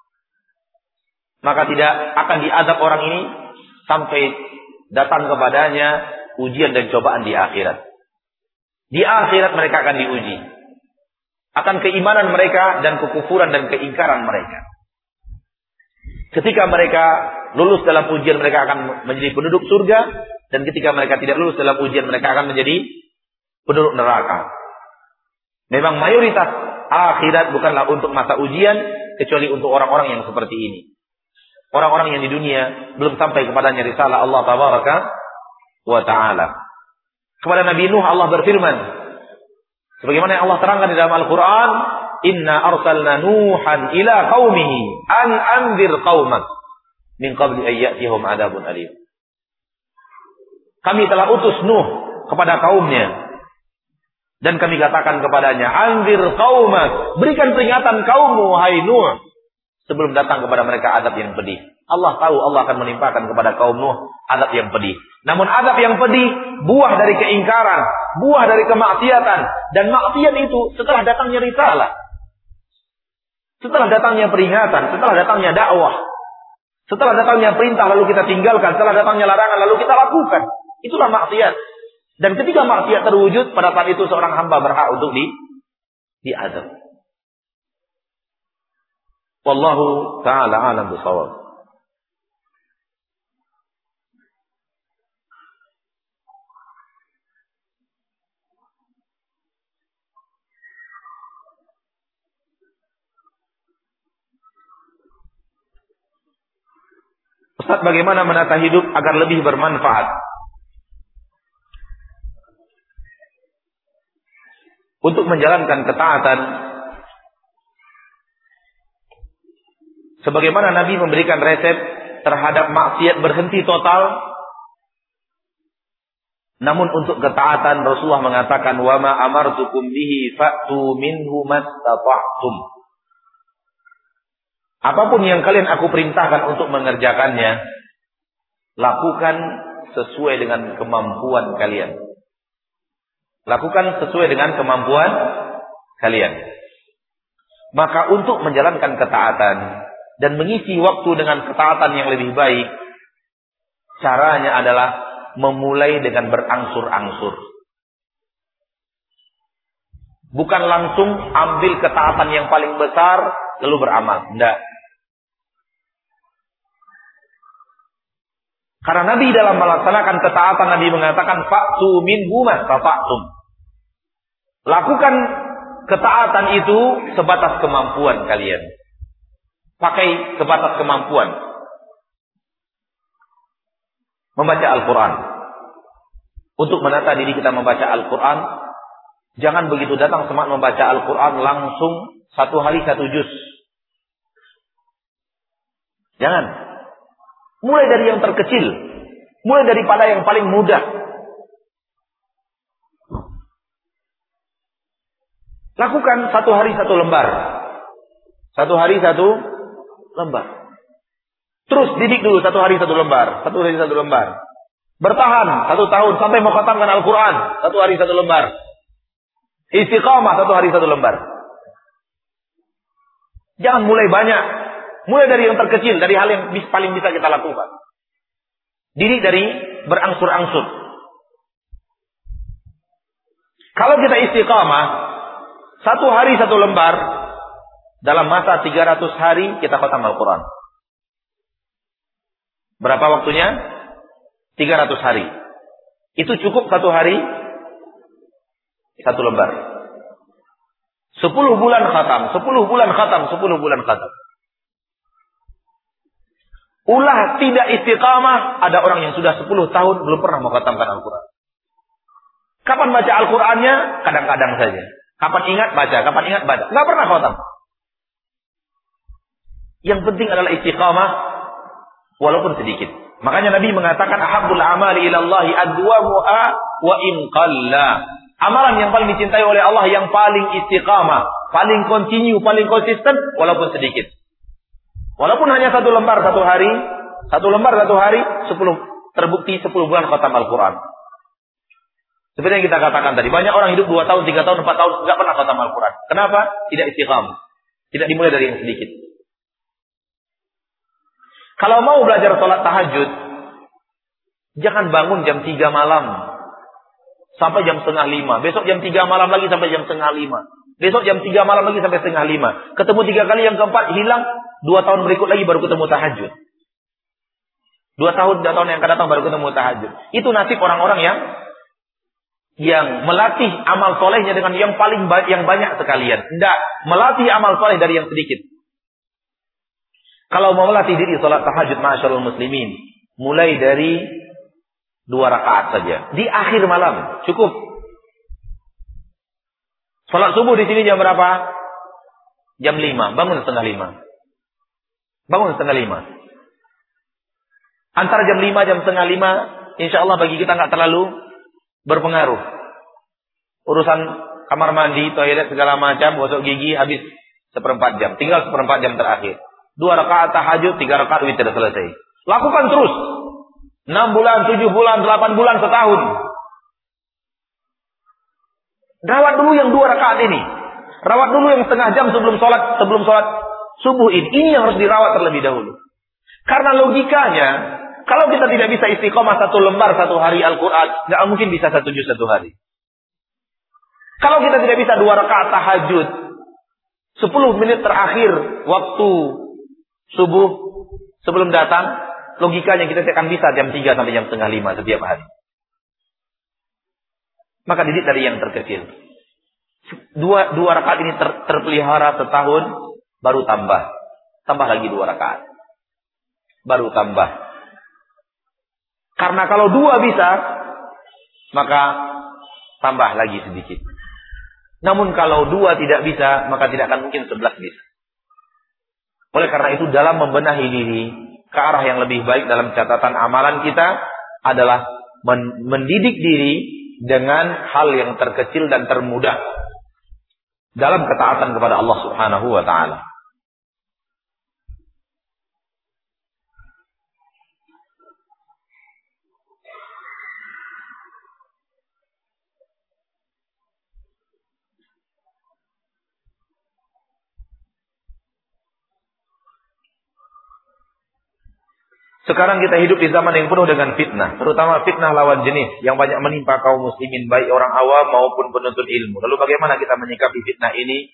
maka tidak akan diazab orang ini sampai datang kepadanya ujian dan cobaan di akhirat. Di akhirat mereka akan diuji akan keimanan mereka dan kekufuran dan keingkaran mereka. Ketika mereka lulus dalam ujian, mereka akan menjadi penduduk surga, dan ketika mereka tidak lulus dalam ujian, mereka akan menjadi penduduk neraka. Memang mayoritas akhirat bukanlah untuk masa ujian, kecuali untuk orang-orang yang seperti ini. Orang-orang yang di dunia belum sampai kepadanya risalah Allah Tabaraka wa Ta'ala. Kepada Nabi Nuh Allah berfirman, sebagaimana yang Allah terangkan di dalam Al-Quran, "Inna arsalna Nuhan ila qaumihi an anzir qaumak min qabli an ya'tihum adzabun alim." Kami telah utus Nuh kepada kaumnya, dan kami katakan kepadanya, "Anzir qaumak," berikan peringatan kaummu hai Nuh sebelum datang kepada mereka azab yang pedih. Allah tahu Allah akan menimpakan kepada kaum Nuh azab yang pedih. Namun azab yang pedih buah dari keingkaran, buah dari kemaksiatan, dan maksiat itu setelah datangnya risalah, setelah datangnya peringatan, setelah datangnya dakwah, setelah datangnya perintah lalu kita tinggalkan, setelah datangnya larangan lalu kita lakukan. Itulah maksiat. Dan ketika maksiat terwujud, pada saat itu seorang hamba berhak untuk di diazab. Wallahu ta'ala a'lam bishawab. Ustaz, bagaimana menata hidup agar lebih bermanfaat? Untuk menjalankan ketaatan, sebagaimana Nabi memberikan resep terhadap maksiat berhenti total, namun untuk ketaatan Rasulullah mengatakan, "Wa ma amartukum bihi fa'tu minhu mastata'tum." Apapun yang kalian aku perintahkan untuk mengerjakannya, lakukan sesuai dengan kemampuan kalian. Lakukan sesuai dengan kemampuan kalian. Maka untuk menjalankan ketaatan dan mengisi waktu dengan ketaatan yang lebih baik, caranya adalah memulai dengan berangsur-angsur. Bukan langsung ambil ketaatan yang paling besar lalu beramal. Tidak. Karena Nabi dalam melaksanakan ketaatan, Nabi mengatakan, "Fa'tu minhu mastata'tum." Lakukan ketaatan itu sebatas kemampuan kalian. Pakai sebatas kemampuan. Membaca Al-Quran. untuk menata diri kita membaca Al-Quran. Jangan begitu datang semangat membaca Al-Quran langsung satu hari satu juz. Jangan. Mulai dari yang terkecil. Mulai daripada yang paling mudah. Lakukan satu hari satu lembar. Satu hari satu lembar. Terus didik dulu satu hari satu lembar. Satu hari satu lembar. Bertahan satu tahun sampai mau khatamkan Al-Quran. Satu hari satu lembar. Istiqamah satu hari satu lembar. Jangan mulai banyak. Mulai dari yang terkecil. Dari hal yang paling bisa kita lakukan. Didik dari berangsur-angsur. Kalau kita istiqamah. Satu hari satu lembar. Dalam masa tiga ratus hari kita khatam Al-Quran. Berapa waktunya? tiga ratus hari. Itu cukup satu hari satu lembar. sepuluh bulan khatam, sepuluh bulan khatam, sepuluh bulan khatam. Ulah tidak istiqamah, ada orang yang sudah sepuluh tahun belum pernah mengkhatamkan Al-Quran. Kapan baca Al-Qurannya? Kadang-kadang saja. Kapan ingat baca, kapan ingat baca. Enggak pernah khatam. Yang penting adalah istiqamah walaupun sedikit. Makanya Nabi mengatakan ahabbul amali ilallahi adwamuha wa in qalla. Amalan yang paling dicintai oleh Allah yang paling istiqamah, paling kontinu, paling konsisten walaupun sedikit. Walaupun hanya satu lembar satu hari, satu lembar satu hari, sepuluh terbukti sepuluh bulan khatam Al-Quran. Seperti yang kita katakan tadi, banyak orang hidup dua tahun, tiga tahun, empat tahun enggak pernah khatam Al-Quran. Kenapa? Tidak istiqamah. Tidak dimulai dari yang sedikit. Kalau mau belajar sholat tahajud, jangan bangun jam tiga malam sampai jam setengah lima. Besok jam tiga malam lagi sampai jam setengah lima. Besok jam tiga malam lagi sampai setengah lima. Ketemu tiga kali, yang keempat hilang. Dua tahun berikut lagi baru ketemu tahajud. Dua tahun, dua tahun yang akan datang baru ketemu tahajud. Itu nasib orang-orang yang yang melatih amal solehnya dengan yang paling ba- yang banyak sekalian. Tidak, melatih amal soleh dari yang sedikit. Kalau mau melatih diri salat tahajud ma'asyarul muslimin, mulai dari dua rakaat saja. Di akhir malam, cukup. Salat subuh di sini jam berapa? Jam lima, bangun setengah lima. Bangun setengah lima. Antara jam lima, jam setengah lima, insya Allah bagi kita nggak terlalu berpengaruh. Urusan kamar mandi, toilet, segala macam, gosok gigi, habis seperempat jam. Tinggal seperempat jam terakhir. Dua rakaat tahajud, tiga rakaat witir, selesai. Lakukan terus. Enam bulan, tujuh bulan, delapan bulan, setahun. Rawat dulu yang dua rakaat ini. Rawat dulu yang setengah jam sebelum sholat, sebelum sholat subuh ini. Ini yang harus dirawat terlebih dahulu. Karena logikanya, kalau kita tidak bisa istiqomah satu lembar satu hari Al-Quran, nggak mungkin bisa satu juz satu hari. Kalau kita tidak bisa dua rakaat tahajud, sepuluh menit terakhir waktu subuh sebelum datang, logikanya kita akan bisa jam tiga sampai jam setengah lima setiap hari. Maka didik dari yang terkecil. Dua, dua rakaat ini ter, terpelihara setahun, baru tambah. Tambah lagi dua rakaat. Baru tambah. Karena kalau dua bisa, maka tambah lagi sedikit. Namun kalau dua tidak bisa, maka tidak akan mungkin sebelas bisa. Oleh karena itu dalam membenahi diri ke arah yang lebih baik dalam catatan amalan kita adalah mendidik diri dengan hal yang terkecil dan termudah dalam ketaatan kepada Allah Subhanahu wa taala. Sekarang kita hidup di zaman yang penuh dengan fitnah, terutama fitnah lawan jenis yang banyak menimpa kaum muslimin, baik orang awam maupun penuntut ilmu. Lalu bagaimana kita menyikapi fitnah ini?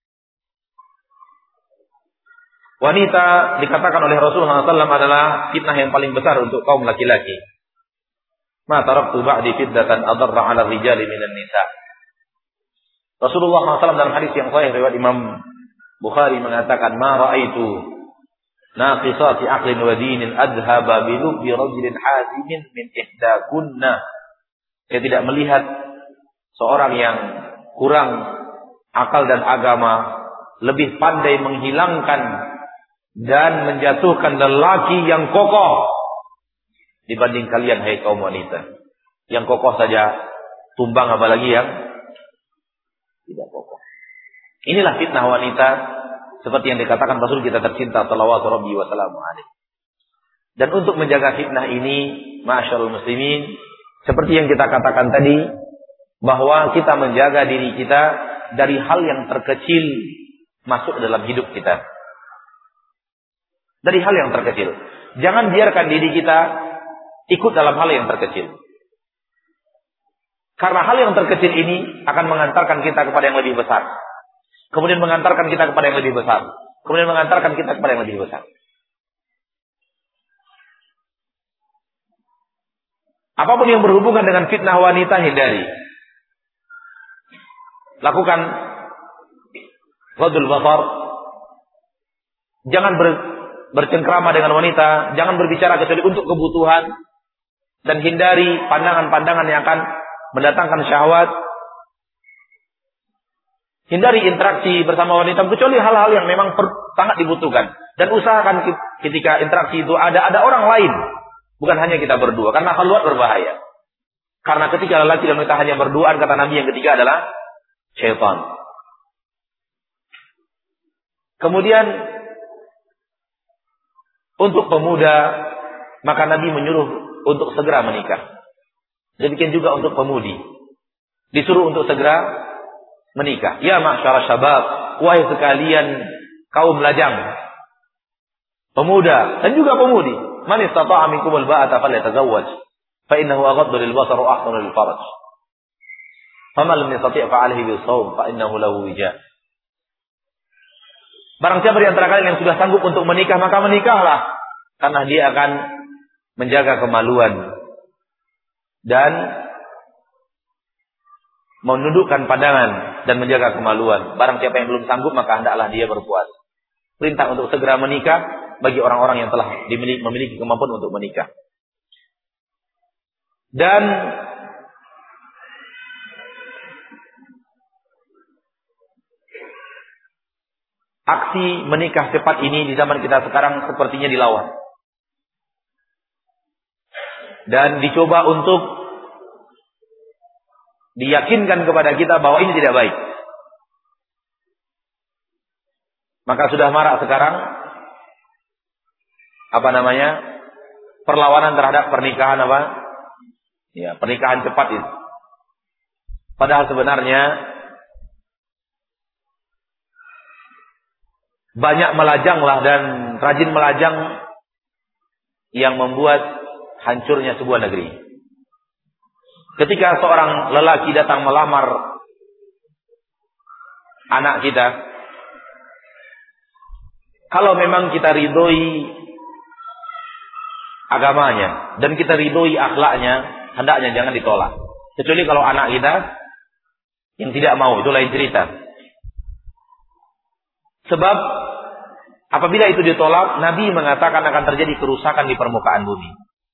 Wanita dikatakan oleh Rasulullah shallallahu alaihi wasallam adalah fitnah yang paling besar untuk kaum laki-laki. Ma taraktu ba'di fitnatan adarra 'ala rijali minan nisa. Rasulullah shallallahu alaihi wasallam dalam hadis yang sahih riwayat Imam Bukhari mengatakan, ma ra'aitu naqisati aqlin wa dinin adhaba bi lubbi rajulin hazimin min ihdakunna Saya tidak melihat seorang yang kurang akal dan agama lebih pandai menghilangkan dan menjatuhkan lelaki yang kokoh dibanding kalian, hai kaum wanita. Yang kokoh saja tumbang, apalagi yang tidak kokoh. Inilah fitnah wanita, seperti yang dikatakan Rasul kita tercinta sallallahu rabbi wa salamu alaihi. Dan untuk menjaga fitnah ini, ma'asyiral muslimin, seperti yang kita katakan tadi, bahwa kita menjaga diri kita dari hal yang terkecil masuk dalam hidup kita. Dari hal yang terkecil. Jangan biarkan diri kita ikut dalam hal yang terkecil. Karena hal yang terkecil ini akan mengantarkan kita kepada yang lebih besar. Kemudian mengantarkan kita kepada yang lebih besar. Kemudian mengantarkan kita kepada yang lebih besar. Apapun yang berhubungan dengan fitnah wanita, hindari. Lakukan ghadul basar. Jangan ber, bercengkrama dengan wanita. Jangan berbicara kecuali untuk kebutuhan. Dan hindari pandangan-pandangan yang akan mendatangkan syahwat. Hindari interaksi bersama wanita kecuali hal-hal yang memang per, sangat dibutuhkan. Dan usahakan ketika interaksi itu ada ada orang lain. Bukan hanya kita berdua. Karena khalwat berbahaya. Karena ketika lelaki dan wanita hanya berduaan, kata Nabi, yang ketiga adalah syaitan. Kemudian untuk pemuda, maka Nabi menyuruh untuk segera menikah. Demikian juga untuk pemudi, disuruh untuk segera menikah. Ya ma'syara syabab, wahai sekalian kaum lajang, pemuda dan juga pemudi, man istata'a minkumul ba'ata falyatazawwaj fa innahu aghaddu lil basar wa ahsanu lil farj. Faman lam yastati' fa 'alaihi bis-shaum fa innahu lahu wija. Barang siapa di antara kalian yang sudah sanggup untuk menikah, maka menikahlah, karena dia akan menjaga kemaluan dan menundukkan pandangan dan menjaga kemaluan. Barang siapa yang belum sanggup, maka hendaklah dia berpuasa. Perintah untuk segera menikah bagi orang-orang yang telah dimiliki, memiliki kemampuan untuk menikah. Dan aksi menikah cepat ini di zaman kita sekarang sepertinya dilawan. Dan dicoba untuk diyakinkan kepada kita bahwa ini tidak baik. Maka sudah marak sekarang apa namanya? Perlawanan terhadap pernikahan apa? Ya, pernikahan cepat itu. Padahal sebenarnya banyak melajanglah dan rajin melajang yang membuat hancurnya sebuah negeri. Ketika seorang lelaki datang melamar anak kita, kalau memang kita ridhoi agamanya dan kita ridhoi akhlaknya, hendaknya jangan ditolak. Kecuali kalau anak kita yang tidak mau, itu lain cerita. Sebab apabila itu ditolak, Nabi mengatakan akan terjadi kerusakan di permukaan bumi.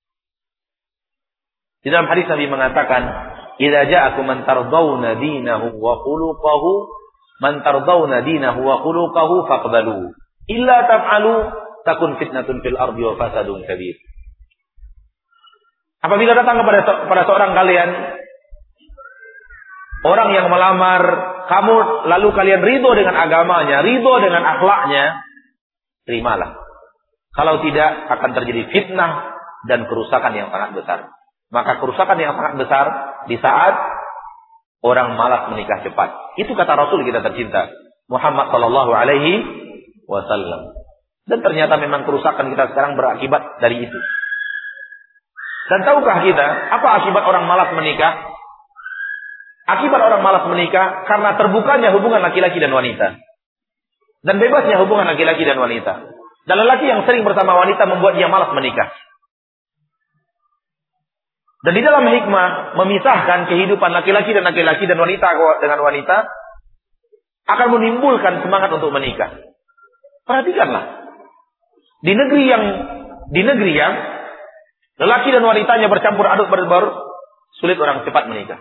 Di dalam hadis Nabi mengatakan, "Idza ja'akum man tardawna dinahu wa khuluquhu, man tardawna dinahu wa khuluquhu faqbalu. Illa taf'alu takun fitnatun fil ardi wa fasadun kabir." Apabila datang kepada kepada seorang kalian orang yang melamar kamu, lalu kalian ridho dengan agamanya, ridho dengan akhlaknya, terimalah. Kalau tidak, akan terjadi fitnah dan kerusakan yang sangat besar. Maka kerusakan yang sangat besar di saat orang malas menikah cepat. Itu kata Rasul kita tercinta Muhammad sallallahu alaihi wasallam. Dan ternyata memang kerusakan kita sekarang berakibat dari itu. Dan tahukah kita apa akibat orang malas menikah? Akibat orang malas menikah karena terbukanya hubungan laki-laki dan wanita. Dan bebasnya hubungan laki-laki dan wanita. Dan lelaki yang sering bersama wanita membuat dia malas menikah. Dan di dalam hikmah memisahkan kehidupan laki-laki dan laki-laki dan wanita dengan wanita akan menimbulkan semangat untuk menikah. Perhatikanlah. Di negeri yang di negeri yang lelaki dan wanitanya bercampur aduk berbaur, sulit orang cepat menikah.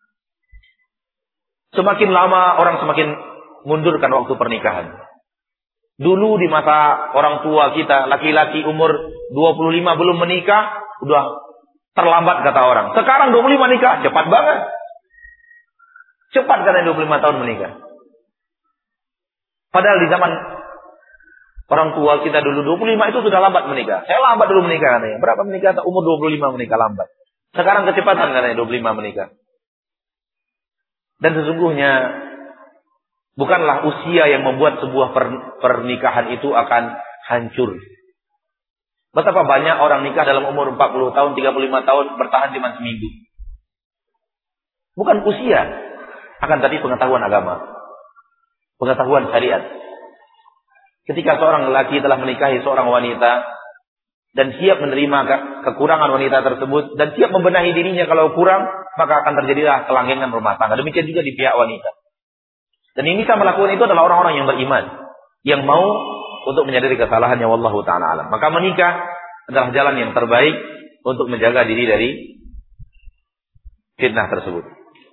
Semakin lama orang semakin mundurkan waktu pernikahan. Dulu di masa orang tua kita, laki-laki umur dua puluh lima belum menikah, udah terlambat kata orang. Sekarang dua puluh lima nikah, cepat banget. Cepat karena dua puluh lima tahun menikah. Padahal di zaman orang tua kita dulu dua puluh lima itu sudah lambat menikah. Saya lambat dulu menikah katanya. Berapa menikah? Umur dua puluh lima menikah lambat. Sekarang kecepatan katanya dua puluh lima menikah. Dan sesungguhnya bukanlah usia yang membuat sebuah pernikahan itu akan hancur. Betapa banyak orang nikah dalam umur empat puluh tahun, tiga puluh lima tahun, bertahan cuma seminggu. Bukan usia, akan tadi pengetahuan agama, pengetahuan syariat. Ketika seorang lelaki telah menikahi seorang wanita dan siap menerima kekurangan wanita tersebut dan siap membenahi dirinya kalau kurang, maka akan terjadilah kelanggengan rumah tangga. Demikian juga di pihak wanita. Dan yang bisa melakukan itu adalah orang-orang yang beriman, yang mau untuk menyadari kesalahannya. Wallahu ta'ala alam. Maka menikah adalah jalan yang terbaik untuk menjaga diri dari fitnah tersebut.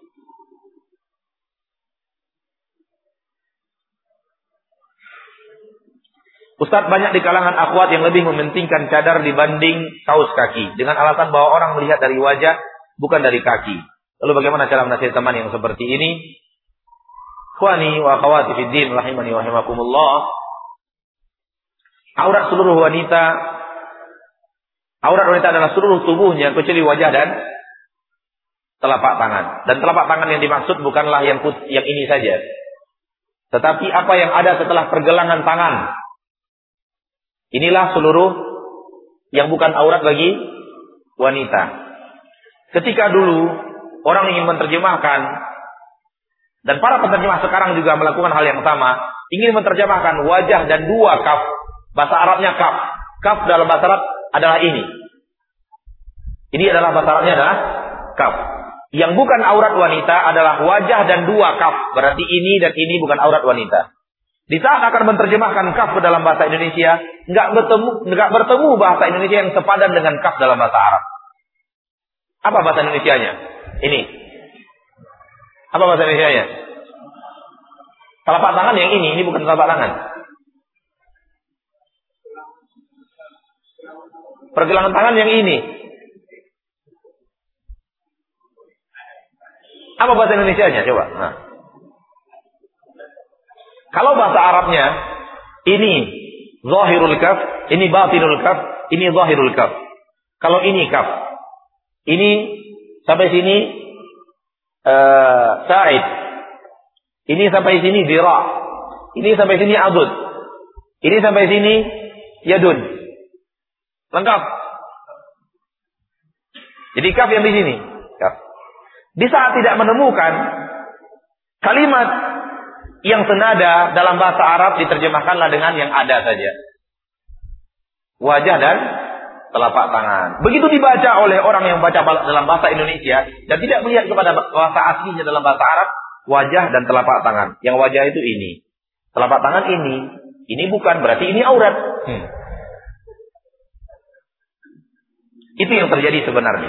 Ustaz, banyak di kalangan akhwat yang lebih mementingkan cadar dibanding kaos kaki dengan alasan bahwa orang melihat dari wajah bukan dari kaki. Lalu bagaimana cara menasihati teman yang seperti ini? Ikhwani wa akhwati fid din rahimani wa rahimakumullah. Aurat seluruh wanita, aurat wanita adalah seluruh tubuhnya kecuali wajah dan telapak tangan. Dan telapak tangan yang dimaksud bukanlah yang put, yang ini saja, tetapi apa yang ada setelah pergelangan tangan. Inilah seluruh yang bukan aurat bagi wanita. Ketika dulu orang ingin menerjemahkan, dan para penerjemah sekarang juga melakukan hal yang sama, ingin menerjemahkan wajah dan dua kaf. Bahasa Arabnya kaf. Kaf dalam bahasa Arab adalah ini. Ini adalah bahasa Arabnya adalah kaf. Yang bukan aurat wanita adalah wajah dan dua kaf. Berarti ini dan ini bukan aurat wanita. Di saat akan menerjemahkan kaf ke dalam bahasa Indonesia, nggak bertemu, nggak bertemu bahasa Indonesia yang sepadan dengan kaf dalam bahasa Arab. Apa bahasa Indonesianya? Ini. Apa bahasa Indonesianya? Telapak tangan yang ini, ini bukan telapak tangan. Pergelangan tangan yang ini. Apa bahasa Indonesianya? Coba. Nah. Kalau bahasa Arabnya, ini zahirul kaf, ini batinul kaf, ini zahirul kaf. Kalau ini kaf, ini sampai sini uh, sa'id, ini sampai sini dira, ini sampai sini adud, ini sampai sini yadun. Lengkap. Jadi kaf yang di sini. Kaf. Di saat tidak menemukan kalimat yang senada dalam bahasa Arab, diterjemahkanlah dengan yang ada saja. Wajah dan telapak tangan. Begitu dibaca oleh orang yang baca dalam bahasa Indonesia dan tidak melihat kepada bahasa aslinya dalam bahasa Arab, wajah dan telapak tangan. Yang wajah itu ini, telapak tangan ini, ini bukan, berarti ini aurat. Hmm. Itu yang terjadi sebenarnya.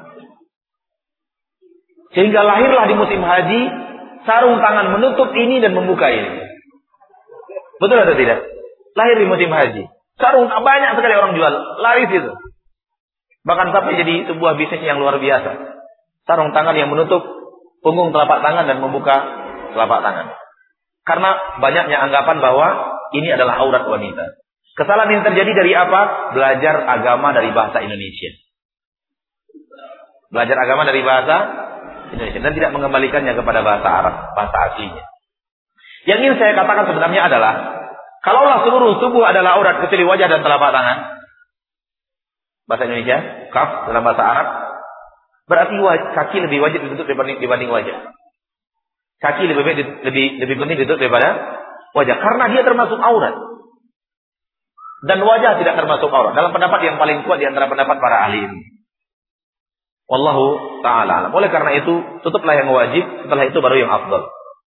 Sehingga lahirlah di musim haji sarung tangan menutup ini dan membuka ini. Betul atau tidak? Lahir di musim haji. Sarung banyak sekali orang jual, laris itu. Bahkan sampai jadi sebuah bisnis yang luar biasa. Sarung tangan yang menutup punggung telapak tangan dan membuka telapak tangan. Karena banyaknya anggapan bahwa ini adalah aurat wanita. Kesalahan ini terjadi dari apa? Belajar agama dari bahasa Indonesia. Belajar agama dari bahasa Indonesia dan tidak mengembalikannya kepada bahasa Arab, bahasa aslinya. Yang ingin saya katakan sebenarnya adalah, kalaulah seluruh tubuh adalah aurat kecuali wajah dan telapak tangan, bahasa Indonesia, kaf dalam bahasa Arab, berarti kaki lebih wajib ditutup dibanding, dibanding wajah. Kaki lebih lebih lebih penting ditutup daripada wajah, karena dia termasuk aurat. Dan wajah tidak termasuk aurat. Dalam pendapat yang paling kuat di antara pendapat para ahli ini. Wallahu ta'ala alam. Oleh karena itu, tutuplah yang wajib, setelah itu baru yang afdal.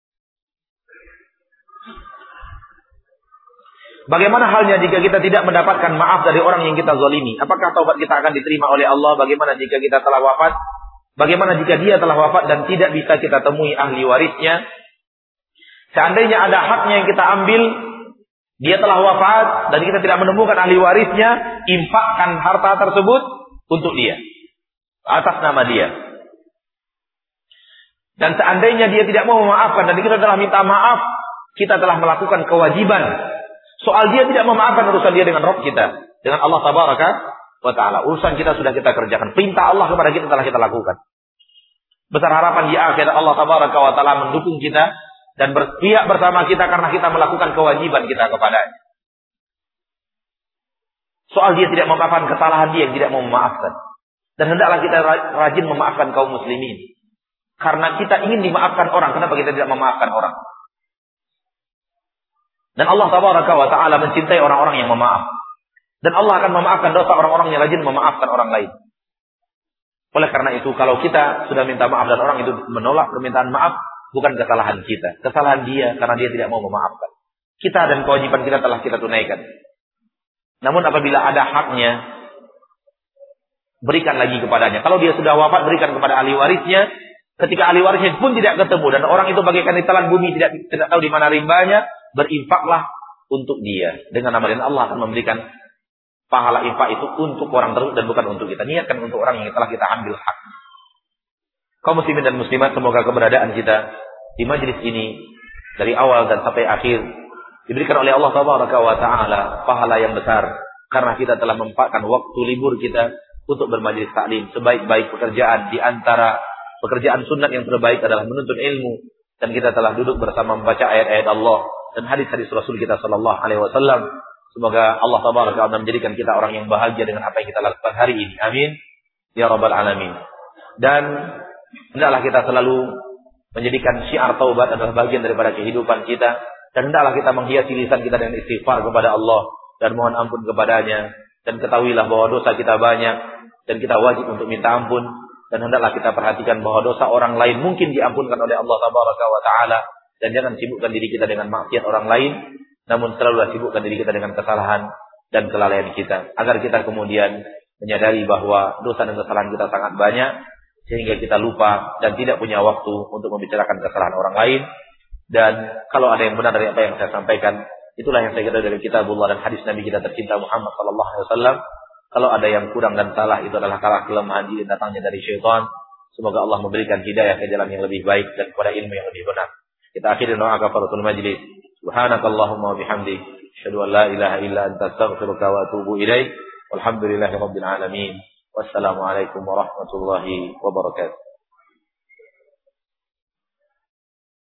Bagaimana halnya jika kita tidak mendapatkan maaf dari orang yang kita zalimi? Apakah taubat kita akan diterima oleh Allah? Bagaimana jika kita telah wafat Bagaimana jika dia telah wafat dan tidak bisa kita temui ahli warisnya? Seandainya ada haknya yang kita ambil, dia telah wafat dan kita tidak menemukan ahli warisnya, infakkan harta tersebut untuk dia, atas nama dia. Dan seandainya dia tidak mau memaafkan dan kita telah minta maaf, kita telah melakukan kewajiban. Soal dia tidak memaafkan, urusan dia dengan Rabb kita, dengan Allah Tabaraka wa Ta'ala. Urusan kita sudah kita kerjakan. Perintah Allah kepada kita telah kita lakukan. Besar harapan di akhirat Allah Tabaraka wa Ta'ala mendukung kita dan berpihak bersama kita karena kita melakukan kewajiban kita kepadanya. Soal dia tidak memaafkan, kesalahan dia yang tidak mau memaafkan. Dan hendaklah kita rajin memaafkan kaum muslimin. Karena kita ingin dimaafkan orang, kenapa kita tidak memaafkan orang? Dan Allah Tabaraka wa Ta'ala mencintai orang-orang yang memaaf. Dan Allah akan memaafkan dosa orang-orang yang rajin memaafkan orang lain. Oleh karena itu, kalau kita sudah minta maaf dan orang itu menolak permintaan maaf, bukan kesalahan kita. Kesalahan dia karena dia tidak mau memaafkan. Kita dan kewajiban kita telah kita tunaikan. Namun apabila ada haknya, berikan lagi kepadanya. Kalau dia sudah wafat, berikan kepada ahli warisnya. Ketika ahli warisnya pun tidak ketemu dan orang itu bagaikan ditelan bumi, tidak tidak tahu di mana rimbanya, berinfaklah untuk dia. Dengan nama dan Allah akan memberikan pahala infak itu untuk orang tersebut dan bukan untuk kita. Niatkan untuk orang yang telah kita ambil hak. Kaum muslimin dan muslimat, semoga keberadaan kita di majelis ini dari awal dan sampai akhir diberikan oleh Allah Tabaraka wa Ta'ala pahala yang besar karena kita telah memanfaatkan waktu libur kita untuk bermajelis taklim. Sebaik-baik pekerjaan di antara pekerjaan sunat yang terbaik adalah menuntut ilmu, dan kita telah duduk bersama membaca ayat-ayat Allah dan hadis-hadis Rasul kita sallallahu alaihi wasallam. Semoga Allah Tabaraka wa Ta'ala menjadikan kita orang yang bahagia dengan apa yang kita lakukan hari ini. Amin ya rabbal alamin. Dan hendaklah kita selalu menjadikan syiar taubat adalah bagian daripada kehidupan kita, dan hendaklah kita menghiasi lisan kita dengan istighfar kepada Allah dan mohon ampun kepadanya. Dan ketahuilah bahwa dosa kita banyak dan kita wajib untuk minta ampun. Dan hendaklah kita perhatikan bahwa dosa orang lain mungkin diampunkan oleh Allah Tabaraka wa Ta'ala. Dan jangan sibukkan diri kita dengan maksiat orang lain, namun selalulah sibukkan diri kita dengan kesalahan dan kelalaian kita, agar kita kemudian menyadari bahwa dosa dan kesalahan kita sangat banyak, sehingga kita lupa dan tidak punya waktu untuk membicarakan kesalahan orang lain. Dan kalau ada yang benar dari apa yang saya sampaikan, itulah yang saya kira dari kitabullah dan hadis Nabi kita tercinta Muhammad sallallahu alaihi wasallam. Kalau ada yang kurang dan salah, itu adalah kalah kelemahan diri datangnya dari syaitan. Semoga Allah memberikan hidayah ke jalan yang lebih baik dan kepada ilmu yang lebih benar. Kita akhiri doa kafaratul majlis. Subhanakallahumma wa bihamdik, asyhadu an la ilaha illa anta, astaghfiruka wa atubu ilaik. Walhamdulillahirabbil alamin. Wassalamu alaikum warahmatullahi wabarakatuh.